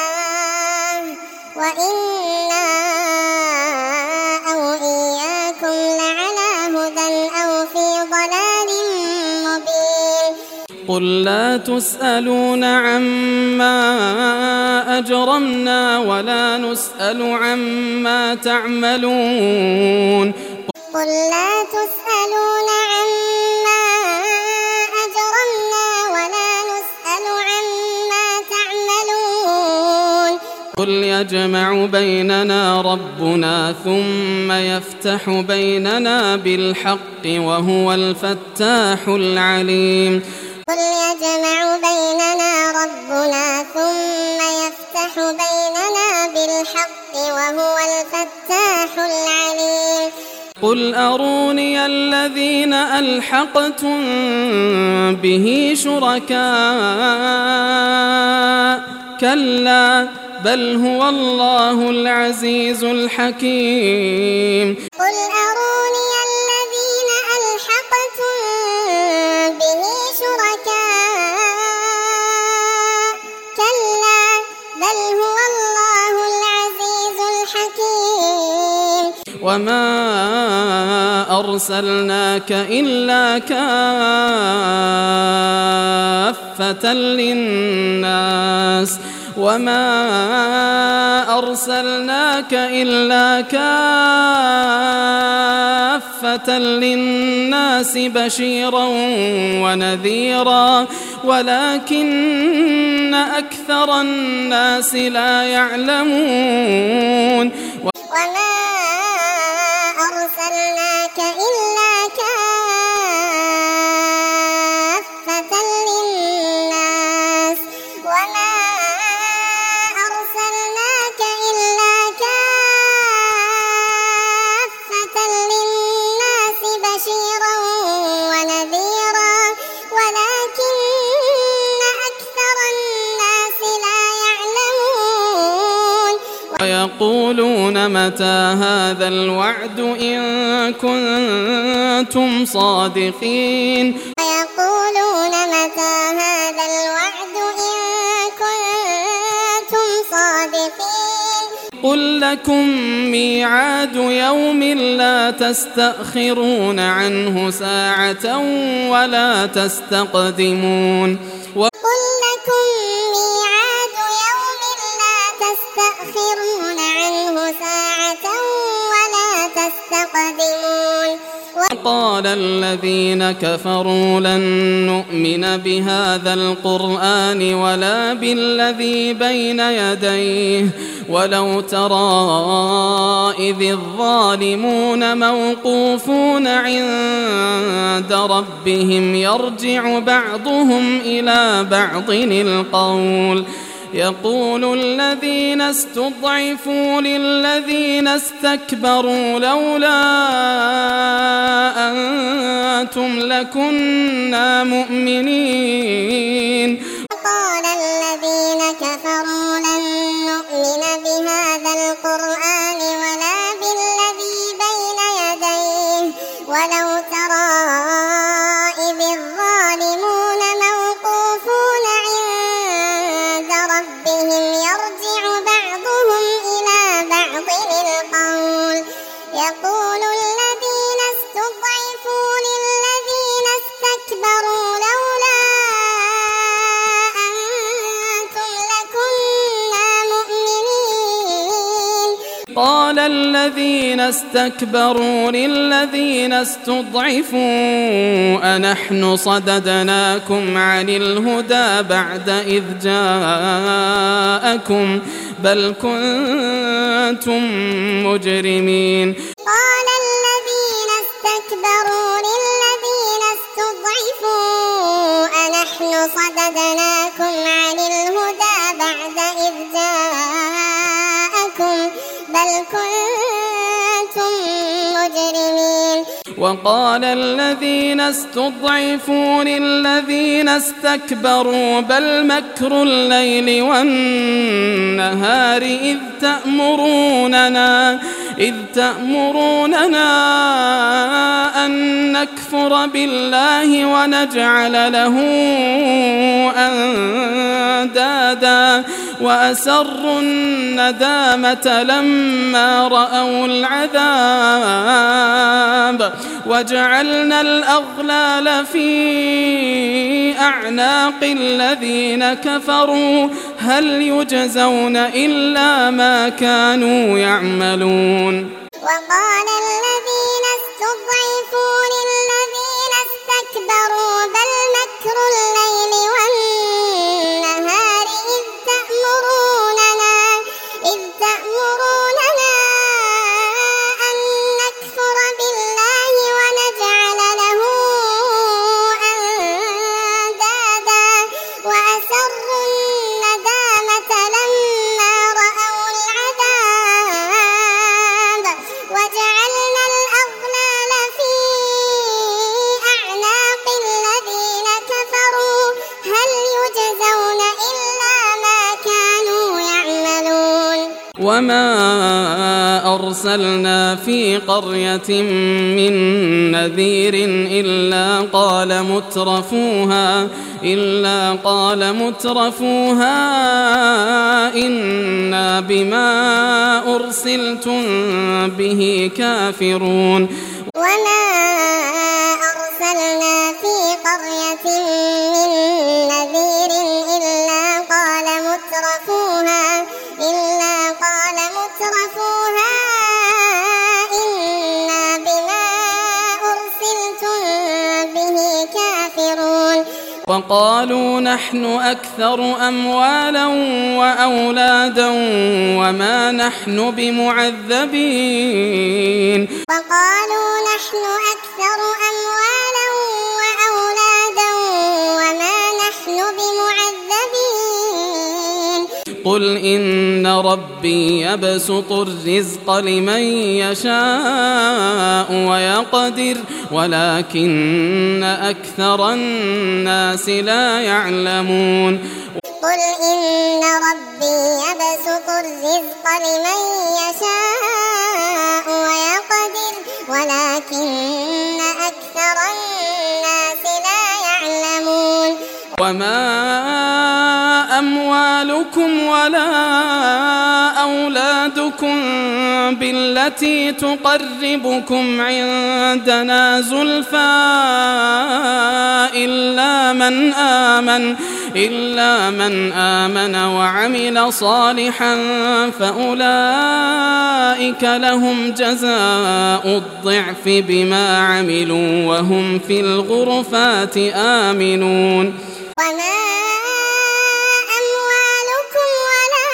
وإنا أو إياكم لعلى هدى أو في ضلال مبين. قل لا تسألون عما أجرمنا ولا نسأل عما تعملون. قل لا تسألون عما أجرمنا ولا نسأل عما تعملون. قل يجمع بيننا ربنا ثم يفتح بيننا بالحق وهو الفتاح العليم. قل يجمع بيننا ربنا ثم يفتح بيننا بالحق بالحق وهو الفتاح العليم قل أروني الذين ألحقتم به شركاء كلا بل هو الله العزيز الحكيم قل أروني الذين ألحقتم به شركاء كلا بل هو الله العزيز الحكيم وما أرسلناك إلا كافة للناس بشيرا ونذيرا ولكن أكثر الناس لا يعلمون وما أرسلناك إلا كافة للناس بشيرا ونذيرا ولكن أكثر الناس لا يعلمون ويقولون متى هذا الوعد إن كنتم صادقين ويقولون متى هذا الوعد إن كنتم صادقين قل لكم ميعاد يوم لا تستأخرون عنه ساعة ولا تستقدمون قل لكم ميعاد يوم لا تستأخرون عنه ساعة ولا تستقدمون وقال الذين كفروا لن نؤمن بهذا القرآن ولا بالذي بين يديه ولو ترى إذ الظالمون موقوفون عند ربهم يرجع بعضهم إلى بعض القول يقول الذين استضعفوا للذين استكبروا لولا أنتم لكنا مؤمنين قال الذين كفروا لن نؤمن بهذا القرآن ولا بالذي بين يديه ولو ترى إذ الظالمون موقوفون عند ربهم يرجع بعضهم إلى بعض القول يقول الذين استضعفوا للذين استكبروا لولا أنتم لكنا مؤمنين قال الذين استكبروا للذين استضعفوا أنحن صددناكم عن الهدى بعد إذ جاءكم بل كنتم مجرمين قال الذين استكبروا للذين استضعفوا أنحن صددناكم عن الهدى بعد إذ جاءكم بل كنتم مجرمين وقال الذين استضعفوا للذين استكبروا بل مكر الليل والنهار إذ تأمروننا أن نكفر بالله ونجعل له أندادا وأسروا الندامة لما رأوا العذاب وجعلنا الأغلال في أعناق الذين كفروا هل يجزون إلا ما كانوا يعملون وقال الذين استضعفوا للذين استكبروا بل مكر الليل والنهار إذ تأمروننا أن نكفر بالله ونجعل له أندادا وأسروا الندامة لما رأوا العذاب وما أرسلنا في قرية من نذير إلا قال مترفوها إنا بما أرسلتم به كافرون وما أرسلنا في قرية من نذير إلا قال مترفوها إنا بما أرسلتم به كافرون وقالوا نحن أكثر أموالا وأولادا وما نحن بمعذبين وقالوا نحن أكثر أموالا وأولادا وما نحن بمعذبين قل إن ربي يبسط الرزق لمن يشاء ويقدر ولكن أكثر الناس لا يعلمون قل إن ربي يبسط الرزق لمن يشاء ويقدر ولكن أكثر الناس لا يعلمون وما أموالكم ولا أولادكم بالتي تقربكم عندنا زلفى إلا من آمن وعمل صالحا فأولئك لهم جزاء الضعف بما عملوا وهم في الغرفات آمنون وما أموالكم ولا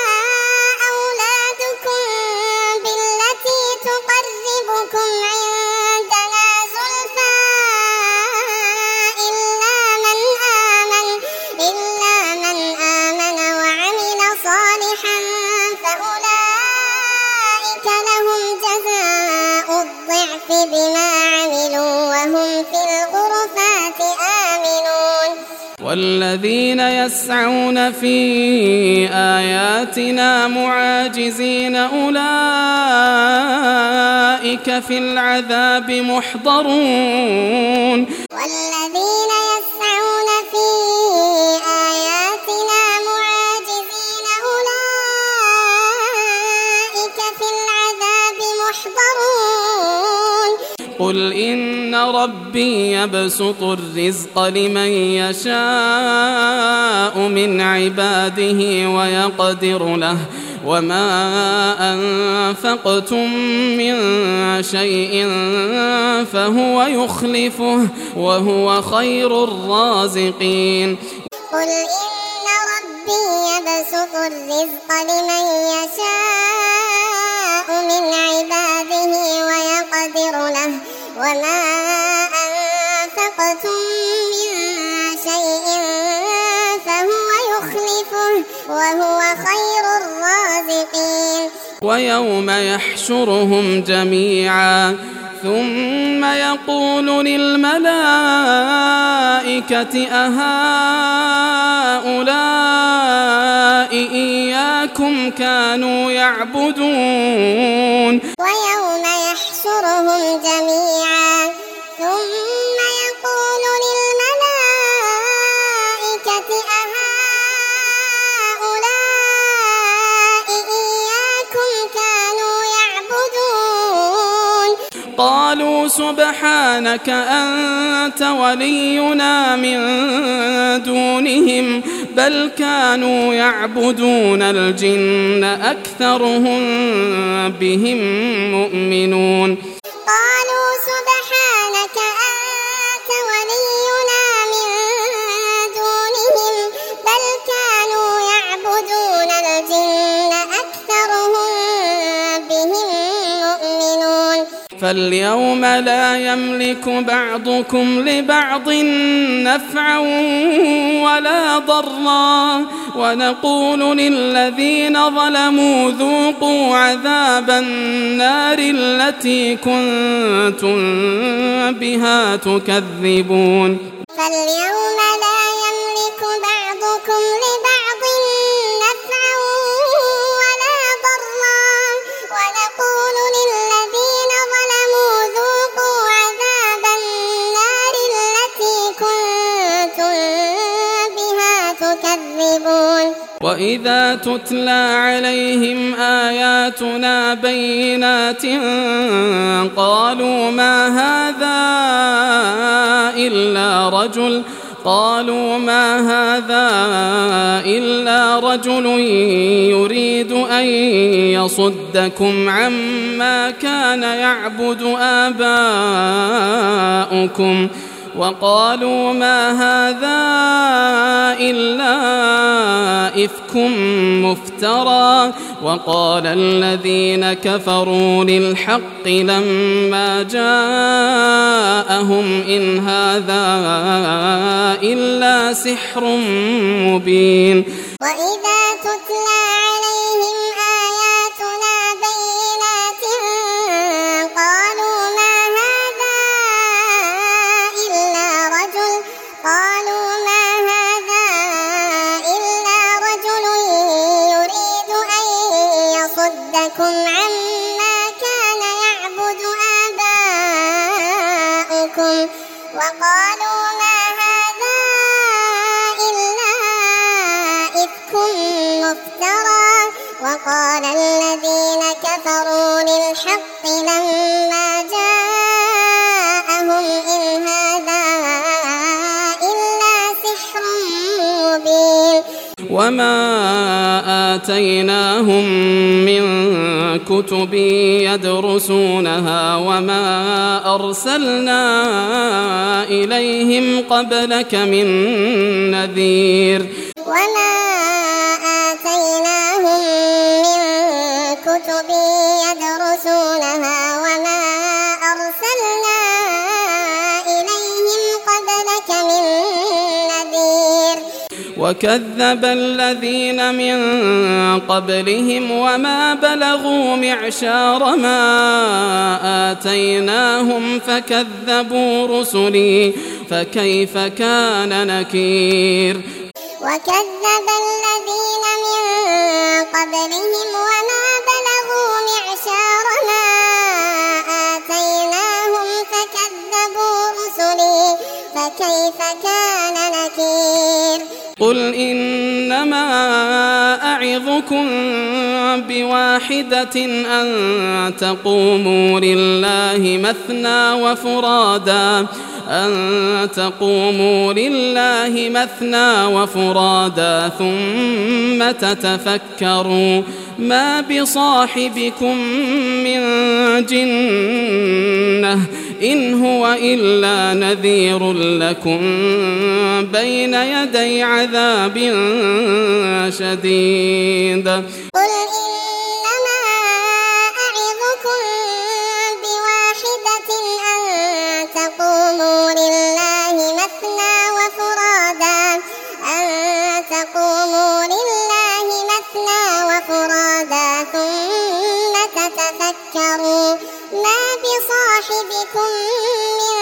أولادكم بالتي تقربكم عندنا زلفى إلا من آمن وعمل صالحا فأولئك لهم جزاء الضعف بما عملوا وهم في الغرفات آمنون والذين يسعون في آياتنا معاجزين أولئك في العذاب محضرون والذين يسعون في آياتنا معاجزين أولئك في العذاب محضرون قل إن ربي يبسط الرزق لمن يشاء من عباده ويقدر له وما أنفقتم من شيء فهو يخلفه وهو خير الرازقين قل إن ربي يبسط الرزق لمن يشاء من عباده ويقدر له وما أنفقتم من شيء فهو يخلفه وهو خير الرازقين ويوم يحشرهم جميعا ثم يقول للملائكة أهؤلاء إياكم كانوا يعبدون ويوم يحشرهم جميعا ثم يقول للملائكة أهؤلاء إياكم كانوا يعبدون قالوا سبحانك أنت ولينا من دونهم بل كانوا يعبدون الجن أكثرهم بهم مؤمنون قالوا سبحانك أنت ولينا من دونهم بل كانوا يعبدون الجن أكثرهم بهم مؤمنون فاليوم لا يملك بعضكم لبعض نفعا ولا ضرا ونقول للذين ظلموا ذوقوا عذاب النار التي كنتم بها تكذبون فاليوم لا يملك بعضكم لبعض نفعا ولا ضرا وإذا تتلى عليهم آياتنا بينات قالوا ما هذا إلا رجل يريد أن يصدكم عما كان يعبد آباؤكم وقالوا ما هذا إلا إفك مفترى وقال الذين كفروا للحق لما جاءهم إن هذا إلا سحر مبين. وإذا تتلى عليهم آياتنا بينات قالوا ما هذا إلا رجل يريد أن يصدكم عما كان يعبد آباؤكم وقالوا ما هذا إلا إفك مفترى وقال الذين كفروا للحق لما جاءهم إن هذا إلا سحر مبين. وما آتيناهم من كتب يدرسونها وما أرسلنا إليهم قبلك من نذير. وما آتيناهم من كتب يدرسونها وما أرسلنا إليهم قبلك من نذير. وكذب الذين من قبلهم وما بلغوا معشار ما آتيناهم فكذبوا رسلي فكيف كان نكير. وكذب الذين من قبلهم وما بلغوا معشار ما آتيناهم فكذبوا رسلي فكيف كان نكير. قل إنما أعظكم بواحدة أن تقوموا لله مثنى وفرادا ثم تتفكروا ما بصاحبكم من جنة إن هو إلا نذير لكم بين يدي عذاب شديد. قل إنما أعظكم بواحدة أن تقوموا لله مثنى وفرادا ثم تتفكروا ما بصاحبكم من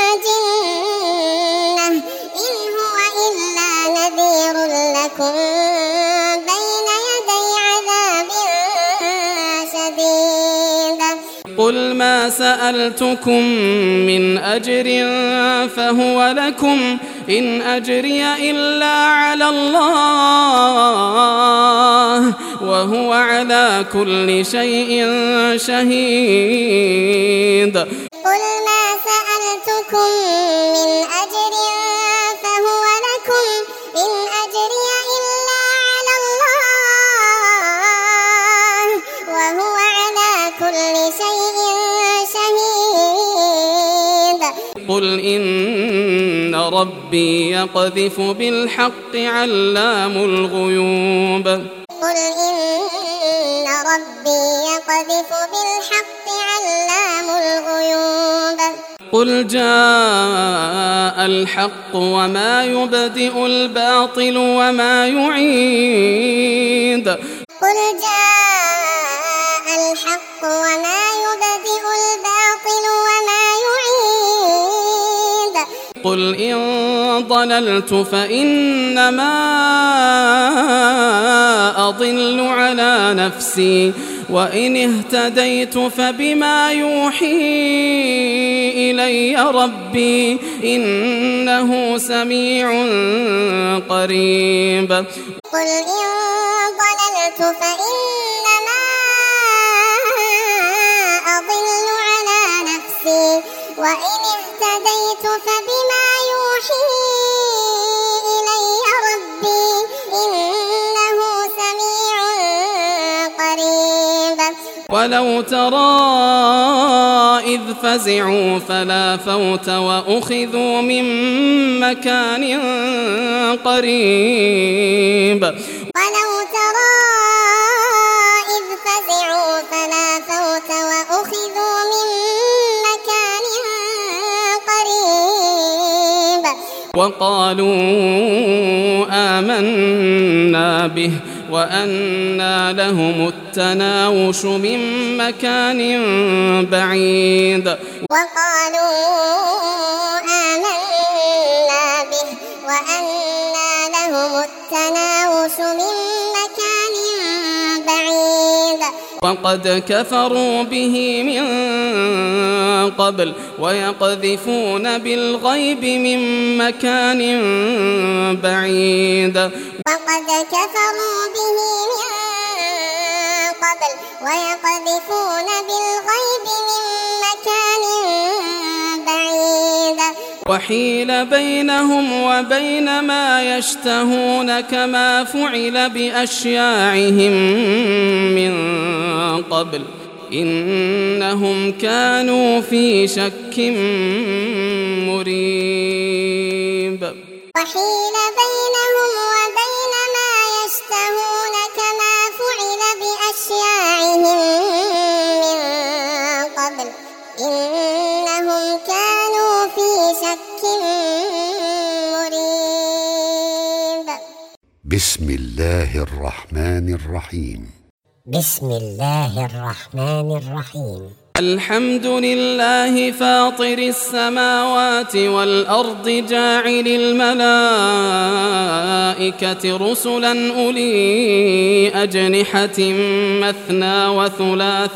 جنة إن هو إلا نذير لكم بين يدي عذاب شديد. قل ما سألتكم من أجر فهو لكم إن أجري إلا على الله وهو على كل شيء شهيد. قل ما سألتكم من أجر فهو لكم إن أجري إلا على الله وهو على كل شيء شهيد. قل إن ربي يقذف بالحق علام الغيوب. قل إن ربي يقذف بالحق علام الغيوب. قل جاء الحق وما يبدئ الباطل وما يعيد. قل جاء الحق وما يبدئ الباطل وما يعيد. قل إن ضللت فإنما أضل على نفسي وإن اهتديت فبما يوحي إلي ربي إنه سميع قريب. قل قل إن ضللت فإنما أضل على نفسي وإن اهتديت فبما يوحي إلي ربي إنه سميع قريب. ولو ترى إذ فزعوا فلا فوت وأخذوا من مكان قريب. ولو ترى إذ فزعوا فلا فوت وأخذوا من مكان قريب. وقالوا آمنا به وأنى لهم التناوش من مكان بعيد. وقالوا آمنا به وأنى لهم التناوش من مكان بعيد. وقد كفروا به من قبل ويقذفون بالغيب من مكان بعيد. وقد كفروا به من قبل ويقذفون بالغيب من مكان بعيد. وحيل بينهم وبين ما يشتهون كما فعل بأشياعهم من قبل إنهم كانوا في شك مريب. وحيل بينهم وبين ما يشتهون كما فعل بأشياعهم من قبل إنهم كانوا في شك مريب. بسم الله الرحمن الرحيم. بسم الله الرحمن الرحيم. الحمد لله فاطر السماوات والأرض جاعل الملائكة رسلا أولي أجنحة مثنى وثلاث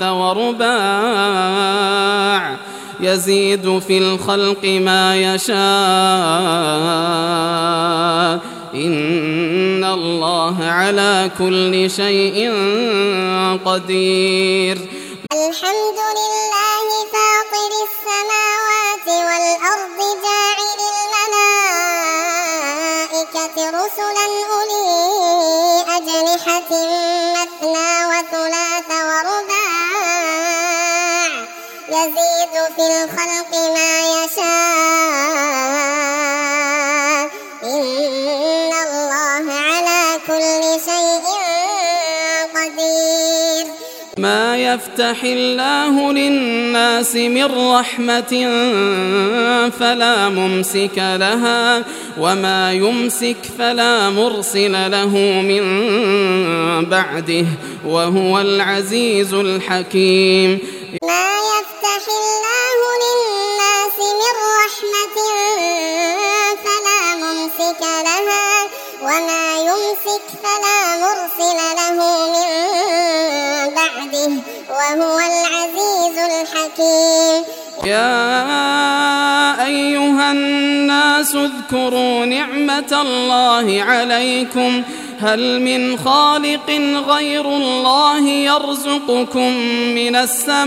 ورباع يزيد في الخلق ما يشاء إن الله على كل شيء قدير. الحمد لله فاطر السماوات والأرض جاعل الملائكة رسلا أولي أجنحة مثنى وثلاث ورباع يزيد في الخلق ما يشاء إن الله على كل شيء قدير. ما يفتح الله للناس من رحمة فلا ممسك لها وما يمسك فلا مرسل له من بعده وهو العزيز الحكيم. ما يفتح الله للناس من رحمة فلا ممسك لها وما يمسك فلا مرسل له من بعده وهو العزيز الحكيم. يا أيها الناس اذكروا نعمة الله عليكم هل من خالق غير الله يرزقكم من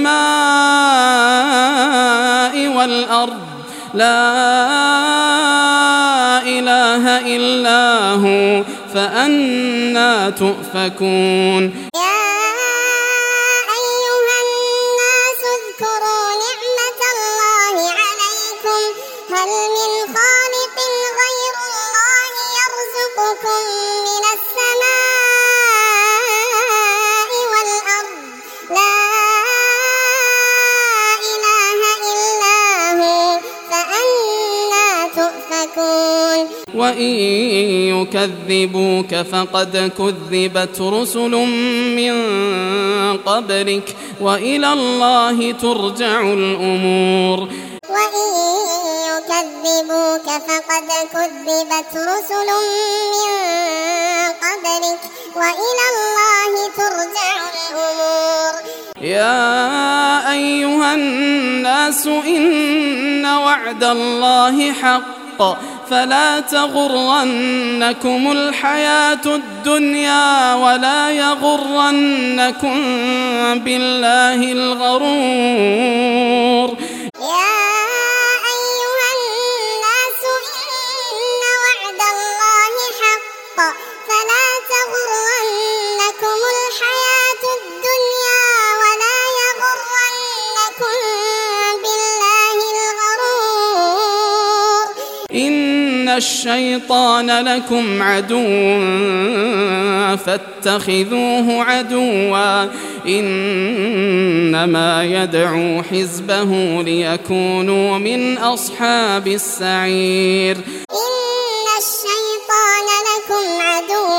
السماء والأرض لا إله إلا هو فأنى تؤفكون. يا أيها الناس اذكروا نعمة الله عليكم هل من خالق غير الله يرزقكم من السماء والأرض لا إله إلا هو فأنى تؤفكون. وإن يكذبوك فقد كذبت رسل من قبلك وإلى الله ترجع الأمور. وإن يكذبوك فقد كذبت رسل من قبلك وإلى الله ترجع الأمور. يا أيها الناس إن وعد الله حق فلا تغرنكم الحياة الدنيا ولا يغرنكم بالله الغرور. يا أيها الناس إن وعد الله حق فلا تغرنكم الحياة الدنيا ولا يغرنكم بالله الغرور. إن الشيطان لكم عدو فاتخذوه عدوا إنما يدعو حزبه ليكونوا من أصحاب السعير. إن الشيطان لكم عدو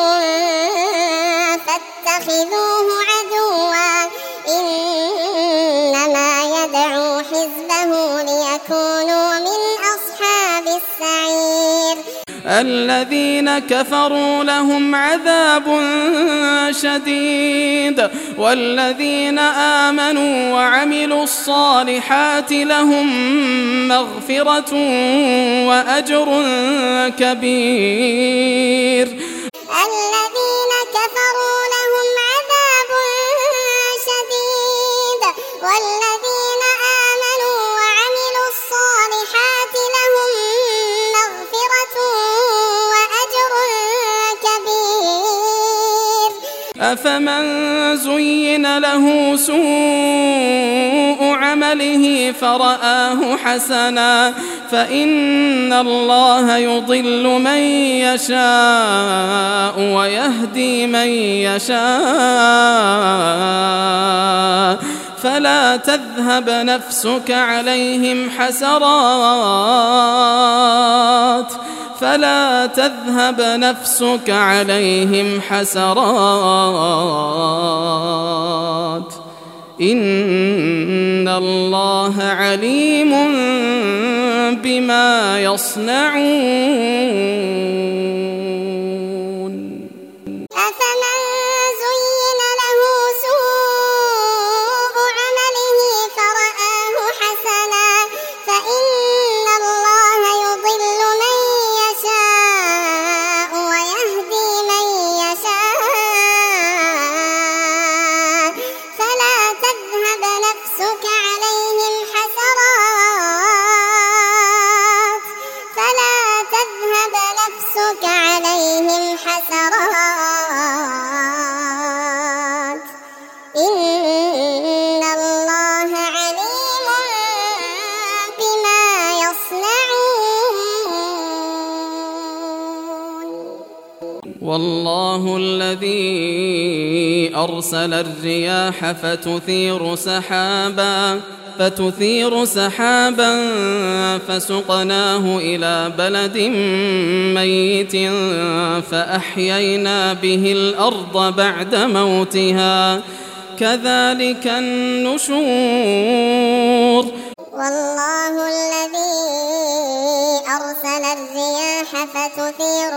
فاتخذوه عدوا إنما يدعو حزبه ليكونوا من أصحاب السعير. الذين كفروا لهم عذاب شديد والذين آمنوا وعملوا الصالحات لهم مغفرة وأجر كبير. الذين كفروا لهم عذاب شديد والذين آمنوا وعملوا الصالحات لهم مغفرة وأجر كبير. أفمن زين له سوء عمله فرآه حسنا فإن الله يضل من يشاء ويهدي من يشاء فلا تذهب نفسك عليهم حسرات إن الله عليم بما يصنعون. أفمن زين له سوء عمله فرآه حسنا فإن الله يضل من يشاء ويهدي من يشاء فلا تذهب نفسك عليهم حسرات إن الله عليم بما يصنعون. والله الذي أرسل الرياح فتثير سحابا فسقناه إلى بلد ميت فأحيينا به الأرض بعد موتها كذلك النشور. والله الذي أرسل الرياح فتثير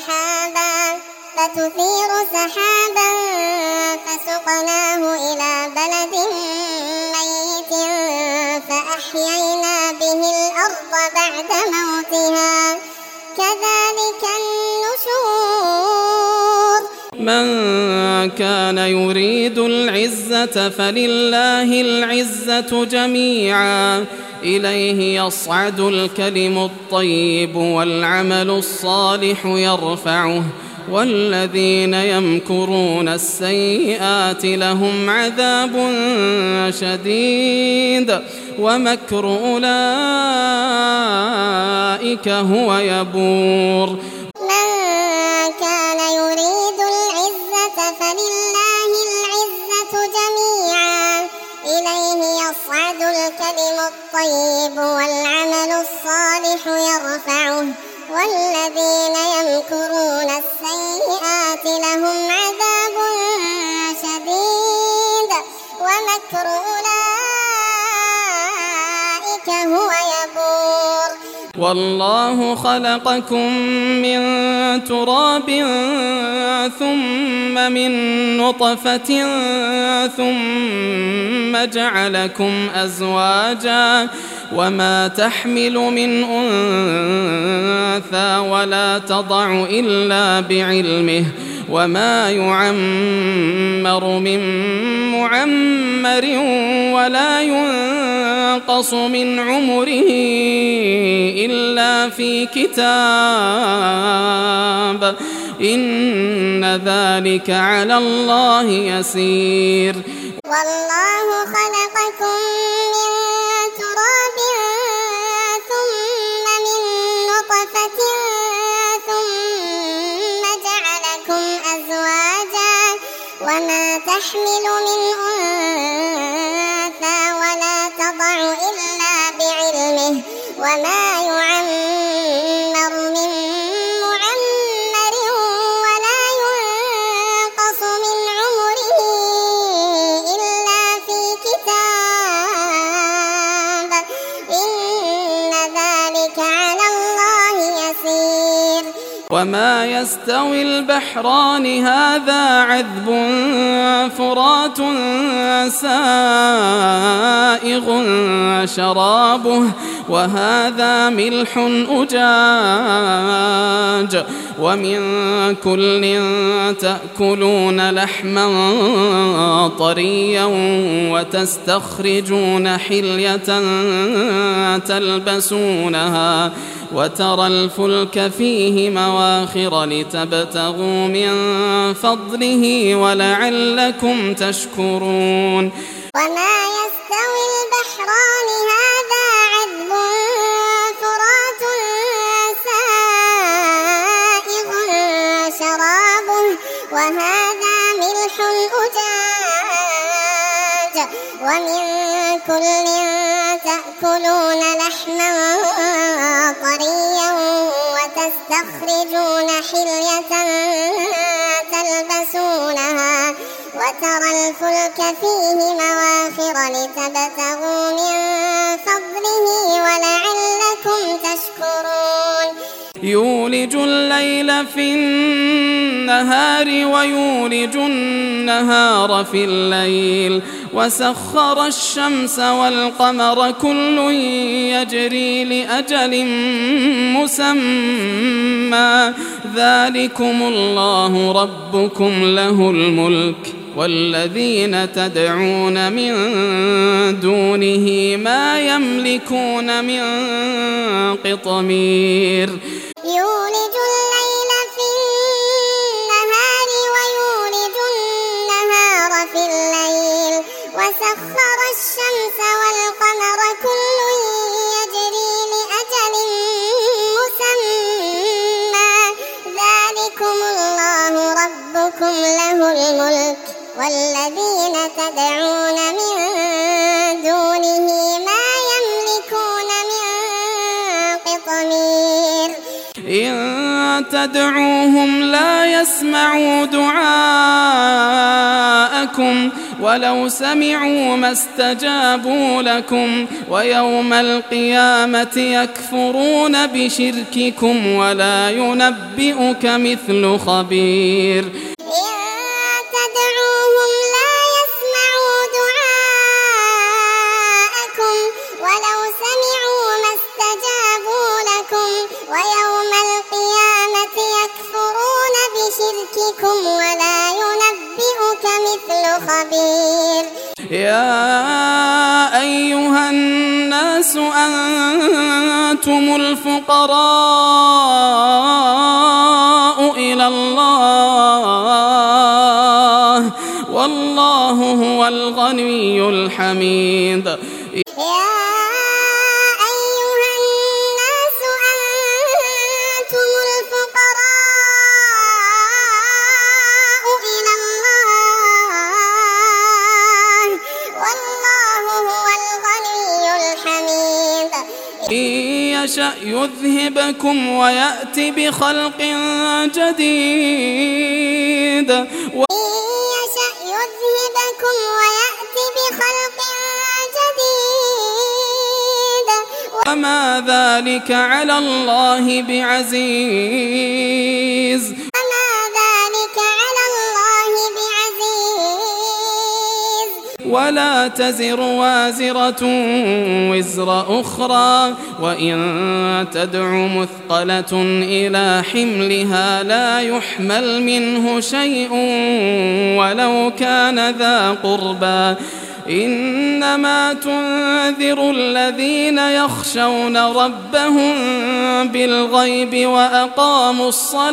سحابا فسقناه إلى بلد ميت فأحيينا به الأرض بعد موتها كذلك النشور. من كان يريد العزة فلله العزة جميعا إليه يصعد الكلم الطيب والعمل الصالح يرفعه والذين يمكرون السيئات لهم عذاب شديد ومكر أولئك هو يبور. من كان يريد العزة فلله العزة جميعا إليه يصعد الكلم الطيب والعمل الصالح يرفعه والذين يمكرون السيئات لهم عذاب شديد ومكر أولئك هو يبور. والله خلقكم من تراب ثم من نطفة ثم جعلكم أزواجا وما تحمل من أنثى ولا تضع إلا بعلمه وما يعمر من معمر ولا ينقص من عمره إلا في كتاب إن ذلك على الله يسير. والله خلقكم من تراب ثم من نطفة ثم جعلكم أزواجا وما تحمل من أنثى ولا تضع إلا بعلمه وما يعمر من معمر ولا ينقص من عمره إلا في كتاب إن ذلك على الله يسير. وما يستوي البحران هذا عذب فرات سائغ شرابه وهذا ملح أجاج ومن كل تأكلون لحما طريا وتستخرجون حلية تلبسونها وترى الفلك فيه مواخر لتبتغوا من فضله ولعلكم تشكرون. وما يستوي البحران هذا عذب فرات سائغ شرابه وهذا ملح أجاج ومن كل تأكلون لحما طريا وتستخرجون حلية تلبسونها وترى الفلك فيه مواخر لتبتغوا من فضله ولعلكم تشكرون. يولج الليل في النهار ويولج النهار في الليل وسخر الشمس والقمر كل يجري لأجل مسمى ذلكم الله ربكم له الملك والذين تدعون من دونه ما يملكون من قطمير. يولج الليل في النهار ويولج النهار في الليل وسخر الشمس والقمر كل يجري لأجل مسمى ذلكم الله ربكم له الملك والذين تدعون من دونه ما يملكون من قطمير. إن تدعوهم لا يسمعوا دعاءكم ولو سمعوا ما استجابوا لكم ويوم القيامة يكفرون بشرككم ولا ينبئك مثل خبير. تدعوهم لا يسمعوا دعاءكم ولو سمعوا ما استجابوا لكم ويوم القيامة يكفرون بشرككم ولا ينبئك مثل خبير. يا أيها الناس أنتم الفقراء إلى الله والله هو الغني الحميد. يا أيها الناس أنتم الفقراء إلى الله والله هو الغني الحميد. إن يشأ يذهبكم ويأتي بخلق جديد وما ذلك على الله بعزيز. ولا تزر وازرة وزر أخرى وإن تدع مثقلة إلى حملها لا يحمل منه شيء ولو كان ذا قربى إنما تنذر الذين يخشون ربهم بالغيب وأقاموا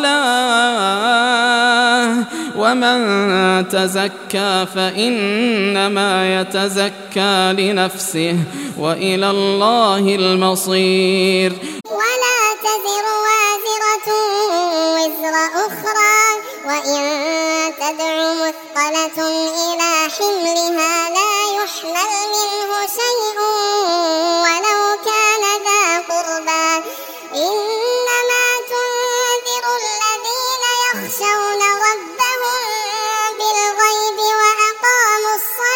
الصلاة ومن تزكى فإنما يتزكى لنفسه وإلى الله المصير. ولا تزر وازرة وزر أخرى وإن تدع مثقلة إلى حملها لا يحمل منه شيء ولو كان ذا قربى إنما تنذر الذين يخشون ربهم بالغيب وأقاموا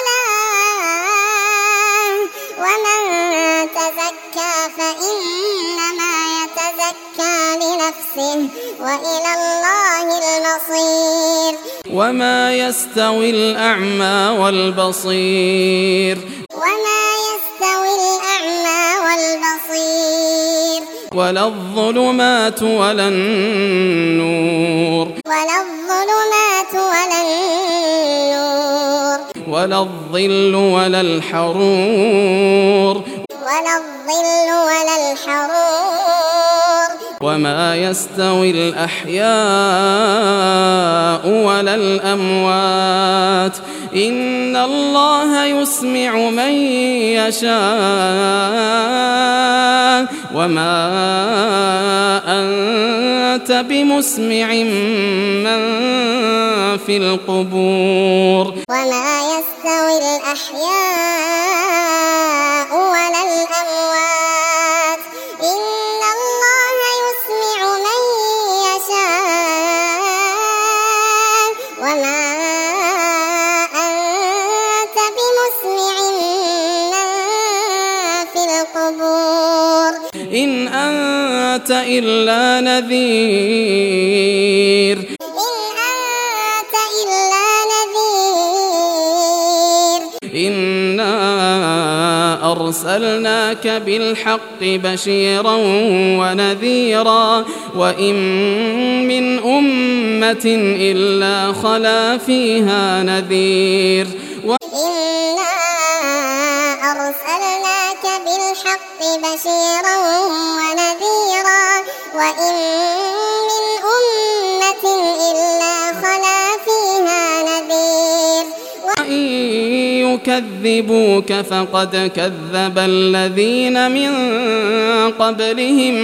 الصلاة ومن تزكى فإنما يتزكى لنفسه وإلى الله المصير. وما يستوي الأعمى والبصير ولا الظلمات ولا النور ولا الظل ولا الحرور وما يستوي الأحياء ولا الأموات إن الله يسمع من يشاء وما أنت بمسمع من في القبور. وما يستوي الأحياء ولا الأموات إن الله يسمع من يشاء وما أنت بمسمع من في القبور. إن أنت إلا نذير إنا أرسلناك بالحق بشيرا ونذيرا وإن من أمة إلا خلا فيها نذير. إنا أرسلناك بالحق بشيرا ونذيرا وإن من أمة إلا خلا فيها نذير. وإن يكذبوك فقد كذب الذين من قبلهم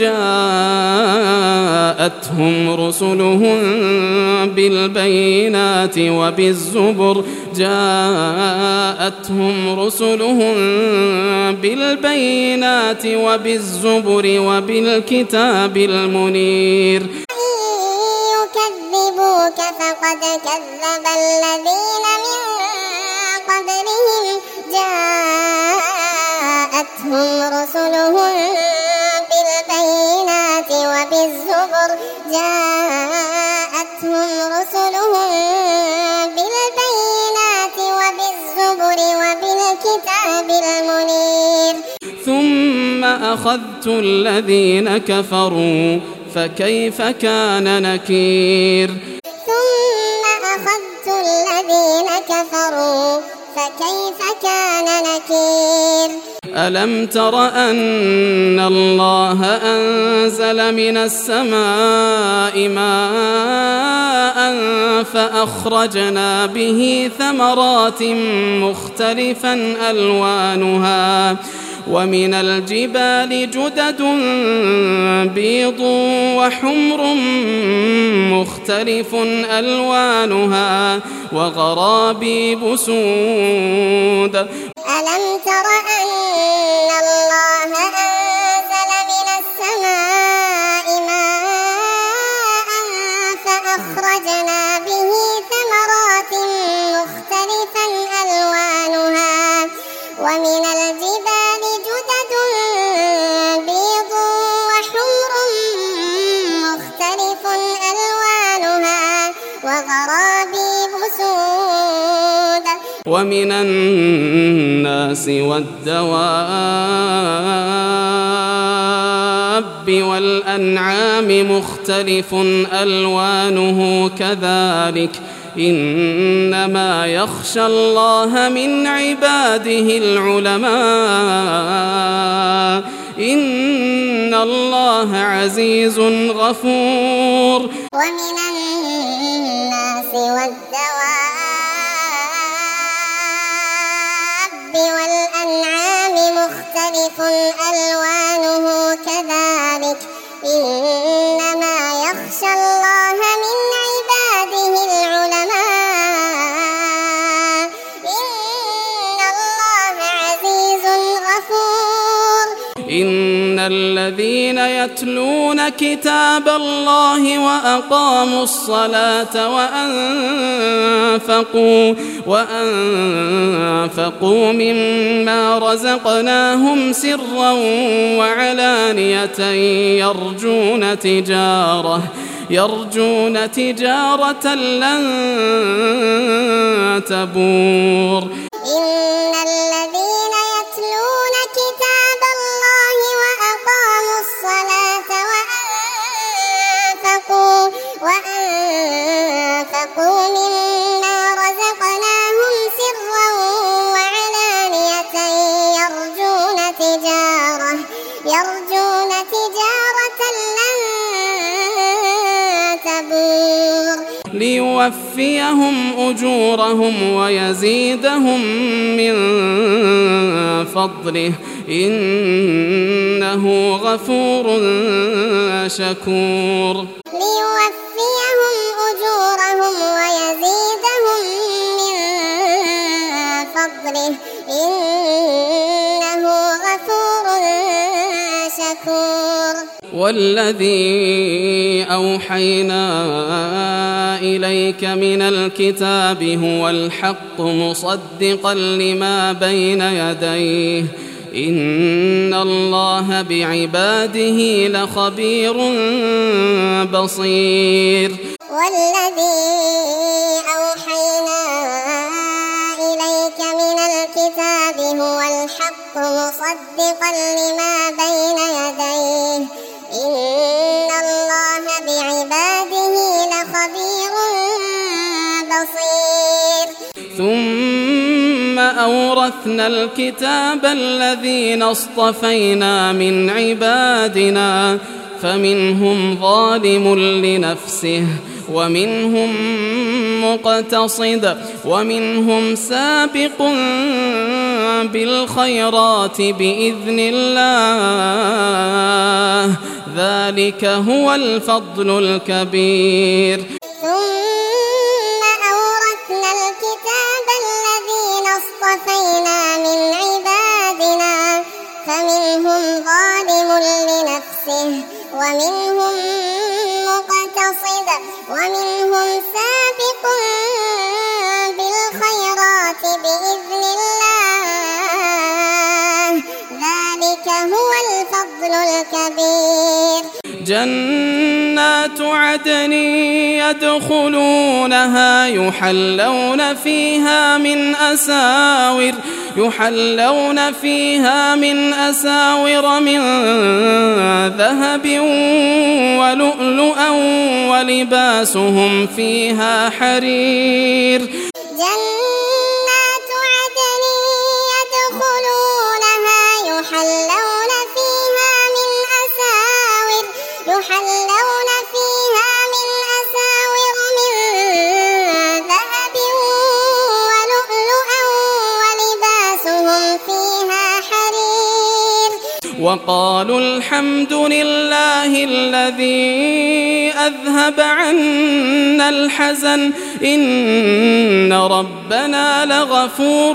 جاءتهم رسلهم بالبينات وبالزبر وبالكتاب المنير. يكذبوك فقد كذب الذين من قبلهم جاءتهم رسلهم بالبينات وبالزبر وبالكتاب المنير. ثم أخذت الذين كفروا فكيف كان نكير. ألم تر أن الله أنزل من السماء ماء فأخرجنا به ثمرات مختلفا ألوانها ومن الجبال جدد بيض وحمر مختلف ألوانها وغرابيب سود. ألم تر أن الله أنزل من السماء ماء فأخرجنا به ثمرات مختلفا ألوانها ومن الجبال جدد ومن الناس والدواب والأنعام مختلف ألوانه كذلك إنما يخشى الله من عباده العلماء إن الله عزيز غفور. ومن الناس والدواب والأنعام مختلف ألوانه كذلك إنما يخشى الله من عباده العلماء إن الله عزيز غفور. إن الذين يتلون كتاب الله وأقاموا الصلاة وأنفقوا مما رزقناهم سرا وعلانية يرجون تجارة لن تبور. إن الذين يتلون كتاب الله وأقاموا الصلاة وأنفقوا مما رزقناهم سرا وعلانية يرجون تجارة لن تبور. ليوفيهم أجورهم ويزيدهم من فضله إنه غفور شكور. ليوفيهم أجورهم ويزيدهم من فضله إنه غفور شكور. والذي أوحينا إليك من الكتاب هو الحق مصدقا لما بين يديه إن الله بعباده لخبير بصير. والذي أوحينا إليك من الكتاب هو الحق مصدقا لما بين يديه إن الله بعباده لخبير بصير. ثم أورثنا الكتاب الذين اصطفينا من عبادنا فمنهم ظالم لنفسه ومنهم مقتصد ومنهم سابق بالخيرات بإذن الله ذلك هو الفضل الكبير. ثم أورثنا الكتاب الذين اصطفينا من عبادنا فمنهم ظالم لنفسه ومنهم مقتصد ومنهم سابق بالخيرات بإذن الله ذلك هو الفضل الكبير. جنات عدن يدخلونها يحلون فيها من أساور من ذهب ولؤلؤا ولباسهم فيها حرير. جنات عدن يدخلونها يحلون فيها من أساور من ذهب ولؤلؤا ولباسهم فيها حرير. وقالوا الحمد لله الذي أذهب عنا الحزن إن ربنا لغفور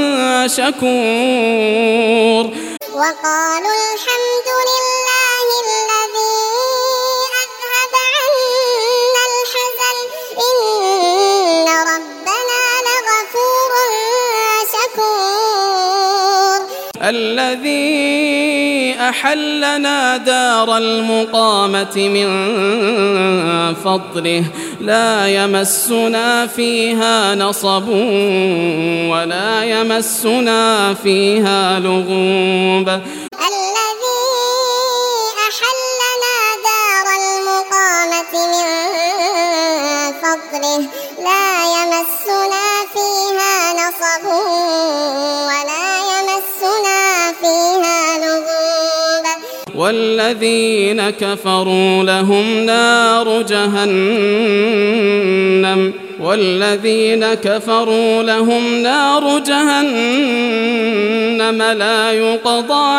شكور. وقالوا الحمد لله الذي أذهب عنا الحزن إن ربنا لغفور شكور. الذي أحلنا دار المقامة من فضله لا يمسنا فيها نصب ولا يمسنا فيها لغوب. الذي أحلنا دار المقامة من فضله لا يمسنا فيها نصب ولا يمسنا فيها لغوب. والذين كفروا لهم نار جهنم لا يقضى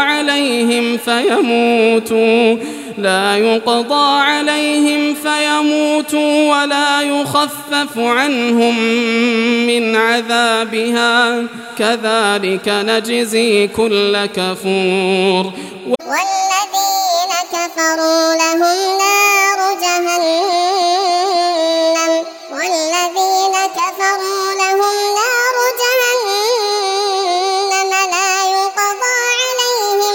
عليهم فيموتوا ولا يخفف عنهم من عذابها كذلك نجزي كل كفور. والذين كفروا لهم نار جهنم لا يقضى عليهم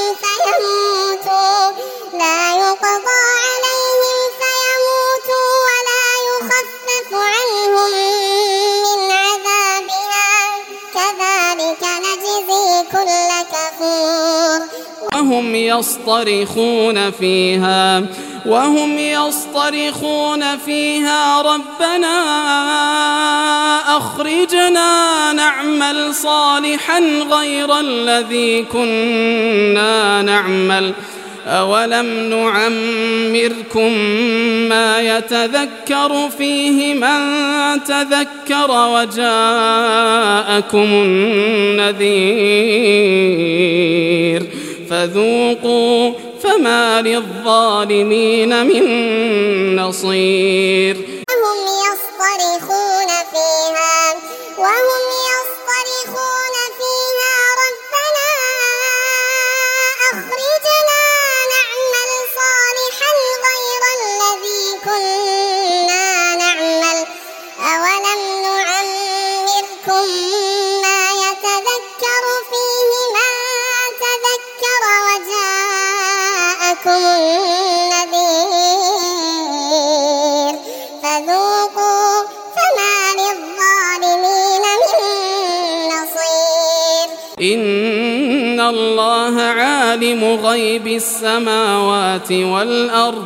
فيموتوا ولا يخفف عنهم من عذابها كذلك نجزي كل كفور. وهم يصطرخون فيها ربنا أخرجنا نعمل صالحا غير الذي كنا نعمل أولم نعمركم ما يتذكر فيه من تذكر وجاءكم النذير فذوقوا فما للظالمين من نصير. وهم يصطرخون فيها ربنا أخرجنا نعمل صالحا غير الذي كنا نعمل أولم نعمركم ما يتذكر فيه من تذكر وجاءكم النذير فذوقوا فما للظالمين من نصير. إن الله عالم غيب السماوات والأرض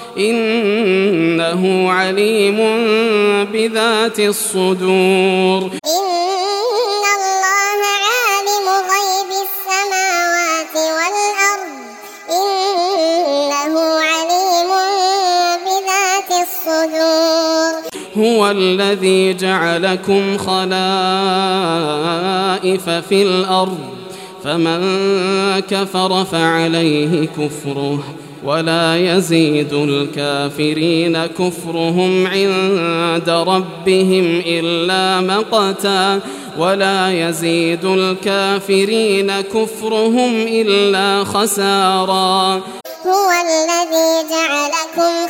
إنه عليم بذات الصدور. إن الله عالم غيب السماوات والأرض إنه عليم بذات الصدور. هو الذي جعلكم خلائف في الأرض فمن كفر فعليه كفره ولا يزيد الكافرين كفرهم عند ربهم إلا مقتا ولا يزيد الكافرين كفرهم إلا خسارا. هو الذي جعلكم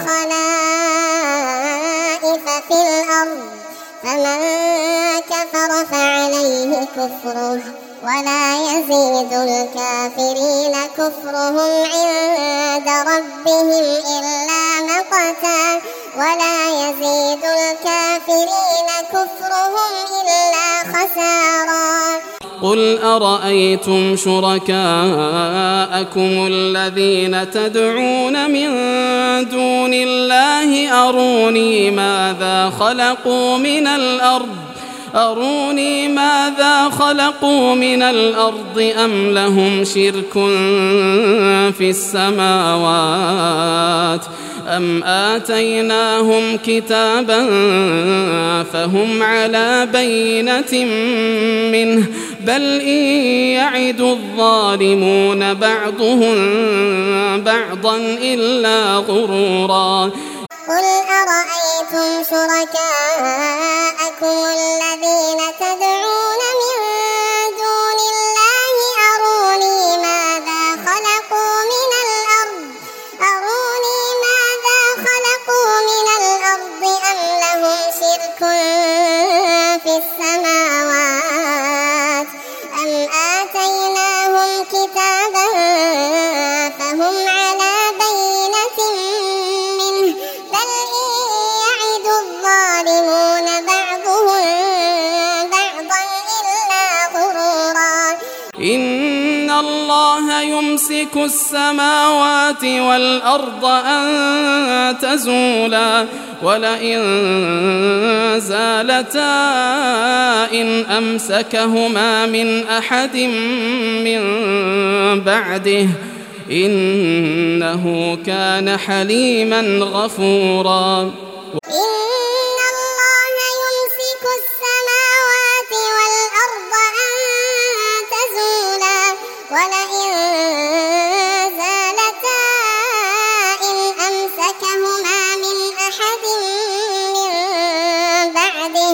خلائف في الأرض فمن كفر فعليه كفره ولا يزيد الكافرين كفرهم عند ربهم إلا مقتا ولا يزيد الكافرين كفرهم إلا خسارا. قل أرأيتم شركاءكم الذين تدعون من دون الله أروني ماذا خلقوا من الأرض أم لهم شرك في السماوات أم آتيناهم كتابا فهم على بينة منه بل إن يعد الظالمون بعضهم بعضا إلا غرورا. قل أرأيتم شركاءكم الذين تدعون من دون الله أروني ماذا خلقوا من الأرض أم لهم شرك في السماوات أم آتيناهم كتابا الله يمسك السماوات والأرض أن تزولا ولئن زالتا إن أمسكهما من أحد من بعده إنه كان حليما غفورا. إن الله يمسك السماوات والأرض أن تزولا ولئن زالتا إن أمسكهما من أحد من بعده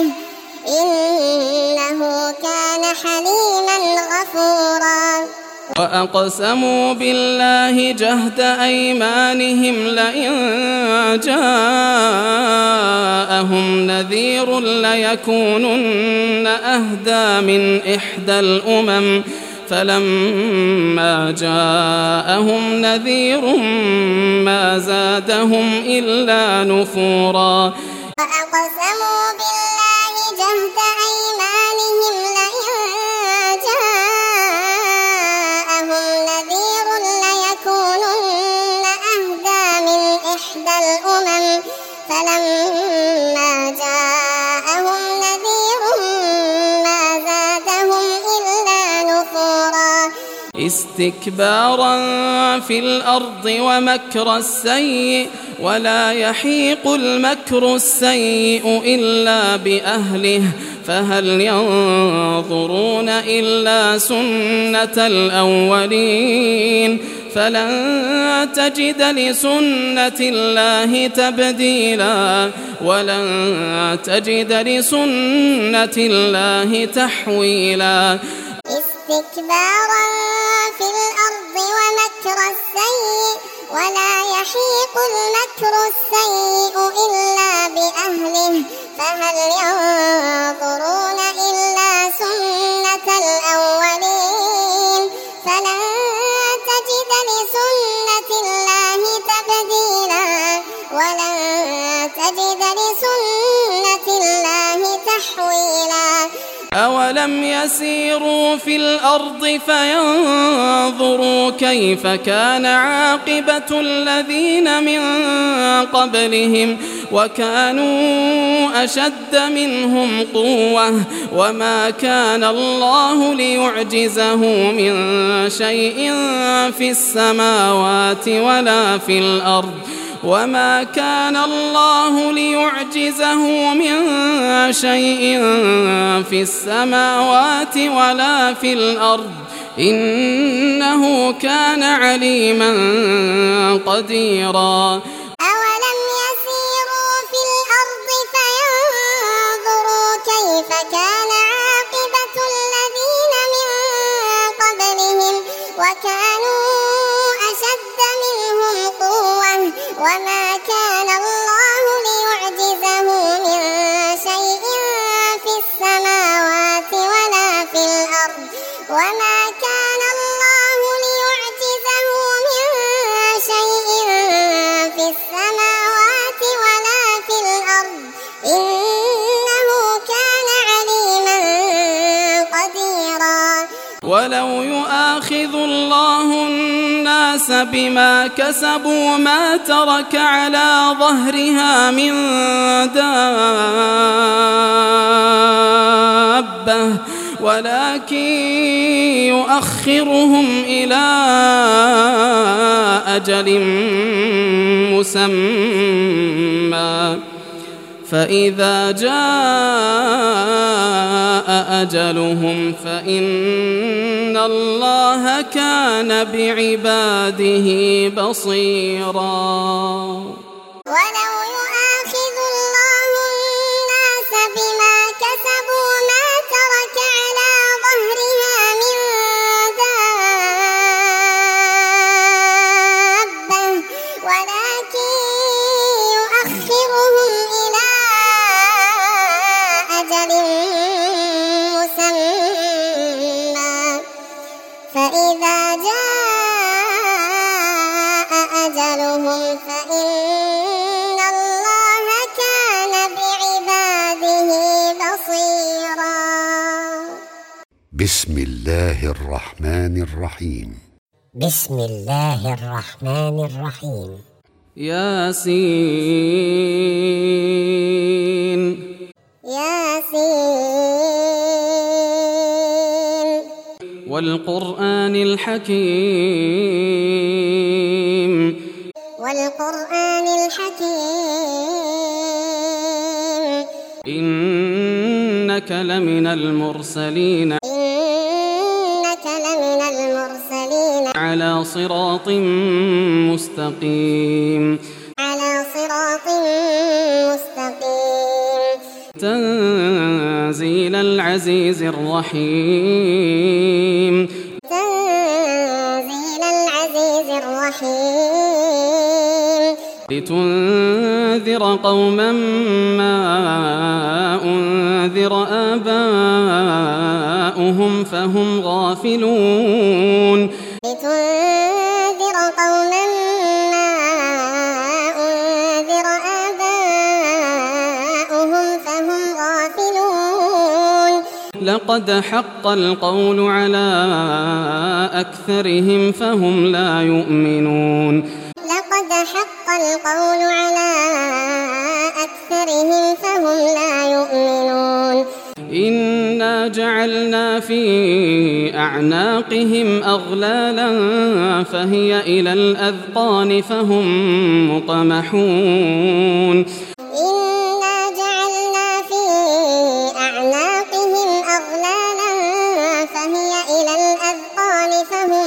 إنه كان حليما غفورا. وأقسموا بالله جهد أيمانهم لئن جاءهم نذير ليكونن أهدى من إحدى الأمم فلما جاءهم نذير ما زادهم إلا نفورا. وأقسموا بالله جهد أيمانهم لئن نذير ليكونن أهدى من إحدى الأمم فلما جاءهم نذير ما زادهم إلا نفورا. استكبارا في الأرض ومكر السيء ولا يحيق المكر السيء إلا بأهله فهل ينظرون إلا سنة الأولين فلن تجد لسنة الله تبديلا ولن تجد لسنة الله تحويلا. استكبارا في الأرض ومكر السيء ولا يحيق المكر السيء إلا بأهله فهل ينظرون إلا سنة الأولين فلن تجد لسنة الله تبديلا ولن تجد لسنة الله تحويلا. أولم يسيروا في الأرض فينظروا كيف كان عاقبة الذين من قبلهم وكانوا أشد منهم قوة وما كان الله ليعجزه من شيء في السماوات ولا في الأرض وما كان الله ليعجزه من شيء في السماوات ولا في الأرض إنه كان عليما قديرا. أولم يسيروا في الأرض فينظروا كيف كان عاقبة الذين من قبلهم وكانوا أشد منهم قوة وما كان الله ليعجزه من شيء في السماوات ولا في الأرض وما كان الله ليعجزه من شيء في السماوات ولا في الأرض إنه كان عليما قديرا. ولو يؤاخذ الله الناس بما كسبوا ما ترك على ظهرها من دابة ولكن يؤخرهم إلى أجل مسمى فإذا جاء أجلهم فإن الله كان بعباده بصيرا. ولو يؤاخذ الله الناس بما كسبوا ما ترك على ظهرها من دابة ولكن يؤخرهم إلى أجل مسمى فإذا جاء أجلهم فإن بسم الله الرحمن الرحيم. بسم الله الرحمن الرحيم. ياسين. ياسين. والقرآن الحكيم. والقرآن الحكيم. إنك لمن المرسلين. إنك لمن المرسلين. على صراط مستقيم. على صراط مستقيم. تنزيل العزيز الرحيم. تنزيل العزيز الرحيم. لتنذر قوما ما أنذر آباؤهم فهم غافلون. لتنذر قوما ما أنذر آباؤهم فهم غافلون. لقد حق القول على أكثرهم فهم لا يؤمنون. لقد حق القول على أكثرهم فهم لا يؤمنون. إنا جعلنا في أعناقهم أغلالا فهي إلى الأذقان فهم مقمحون. إنا جعلنا في أعناقهم أغلالا فهي إلى الأذقان فهم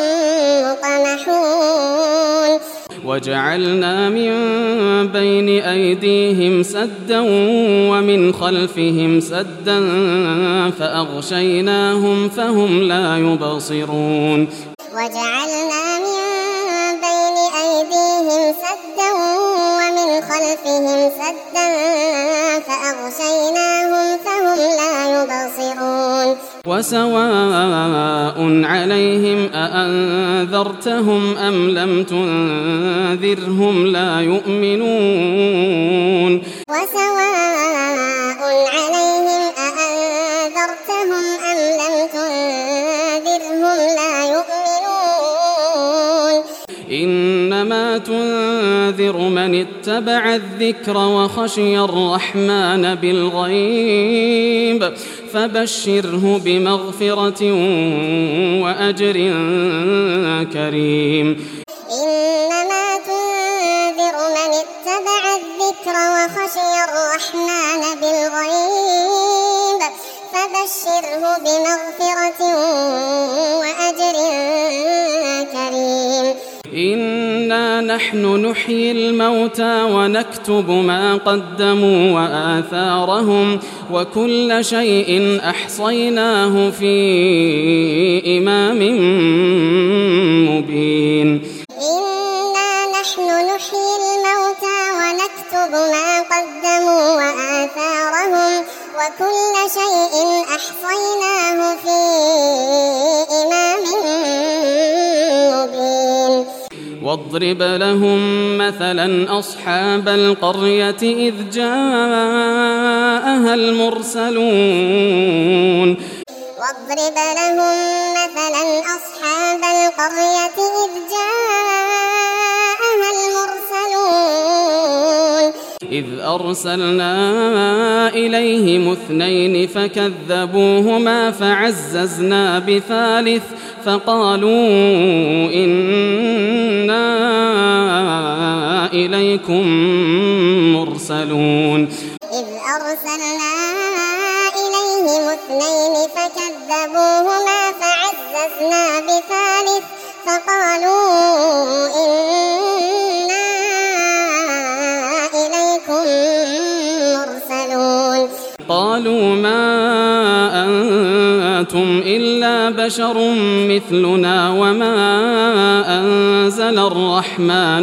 مقمحون. وجعلنا من بين أيديهم سدا ومن خلفهم سدا فأغشيناهم فهم لا يبصرون. وجعلنا من بين أيديهم سدا ومن خلفهم سدا فأغشيناهم فهم لا يبصرون. وسواء عليهم أأنذرتهم أم لم تنذرهم لا يؤمنون. وسواء عليهم أأنذرتهم أم لم تنذرهم لا يؤمنون. إنما تنذر من اتبع الذكر وخشي الرحمن بالغيب فبشره بمغفرة وأجر كريم. إنما تنذر من اتبع الذكر وخشي الرحمن بالغيب فبشره بمغفرة وأجر كريم. إنا نحن نحيي الموتى ونكتب ما قدموا وآثارهم وكل شيء أحصيناه في إمام مبين. إنا نحن نحيي الموتى ونكتب ما قدموا وآثارهم وكل شيء أحصيناه في إمام مبين. واضرب لهم مثلا أصحاب القرية إذ جاءها المرسلون. واضرب لهم مثلا أصحاب القرية إذ جاءها المرسلون. إذ أرسلنا إليهم اثنين فكذبوهما فعززنا بثالث فقالوا إنا إليكم مرسلون. إذ أرسلنا إليهم اثنين فكذبوهما فعززنا بثالث فقالوا إنا إليكم مرسلون. قالوا ما أنتم إلا بشر مثلنا وما أنزل الرحمن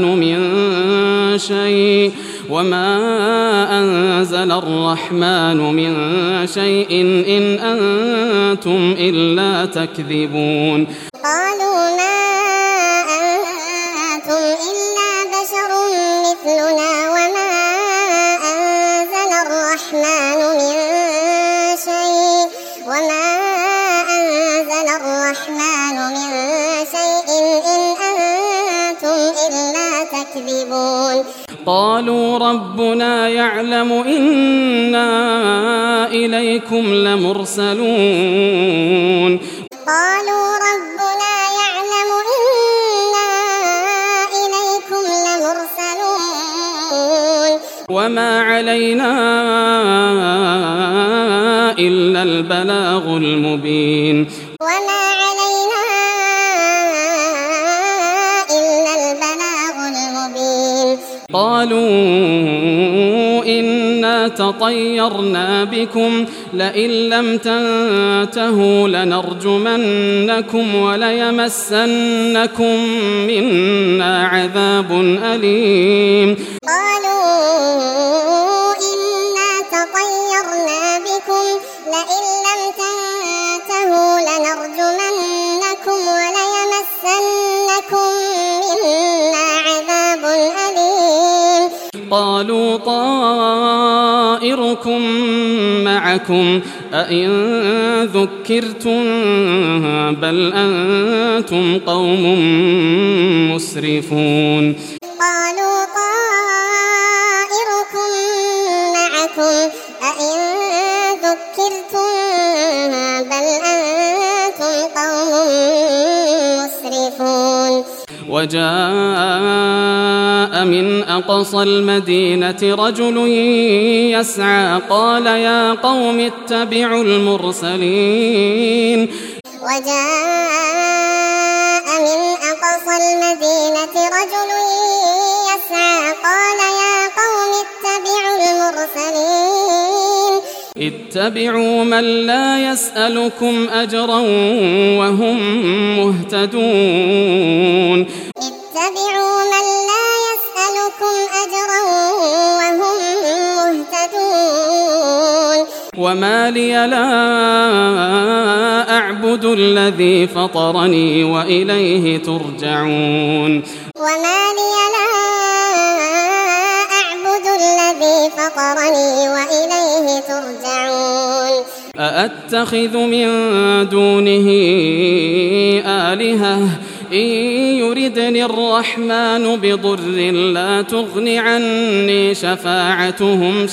من شيء إن أنتم إلا تكذبون. قالوا ما أنتم إلا بشر مثلنا وما أنزل الرحمن من شيء الرحمن من شيء إن أنتم إلا تكذبون قالوا ربنا يعلم إنا إليكم لمرسلون قالوا ربنا يعلم إنا إليكم لمرسلون وما علينا إلا البلاغ المبين وما علينا إلا البلاغ المبين قالوا إنا تطيرنا بكم لئن لم تنتهوا لنرجمنكم وليمسنكم منا عذاب أليم قالوا إنا تطيرنا بكم لئن لم تنتهوا لنرجمنكم وليمسنكم منا عذاب أليم قالوا طائركم معكم أئن ذكرتم بل أنتم قوم مسرفون قالوا طائركم معكم أئن ذكرتم بل أنتم قوم مسرفون وجاء من أقصى المدينة رجل يسعى قال يا قوم اتبعوا المرسلين وجاء من أقصى المدينة رجل يسعى قال يا قوم اتبعوا المرسلين اتبعوا من لا يسألكم أجرا وهم مهتدون اتبعوا من لا يسألكم أجرا وهم مهتدون وما لي لا أعبد الذي فطرني وإليه ترجعون وما لي لا أعبد الذي فطرني وإليه ترجعون أأتخذ من دونه آلهة إن يردني الرحمن بضر لا تغن عني شفاعتهم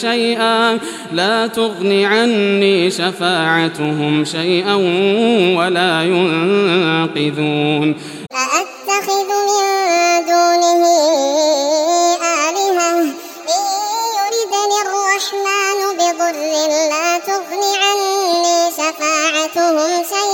شيئا ولا ينقذون أأتخذ من دونه آلهة إن يردني الرحمن بضر لا تغن عني شفاعتهم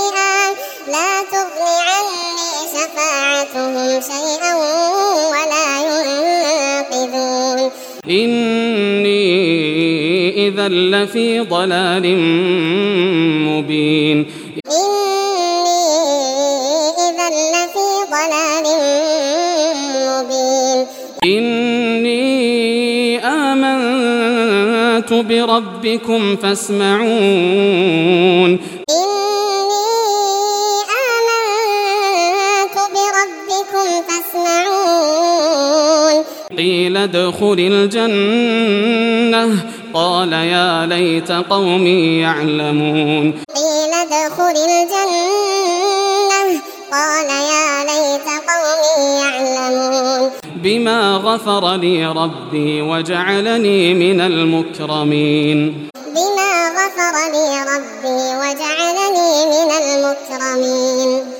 شيئا ولا ينقذون إني إذا لفي ضلال مبين إني آمنت بربكم فاسمعون قيل ادخل الجنة قال يا ليت قومي يعلمون قيل ادخل الجنة قال يا ليت قومي يعلمون بما غفر لي ربي وجعلني من المكرمين بما غفر لي ربي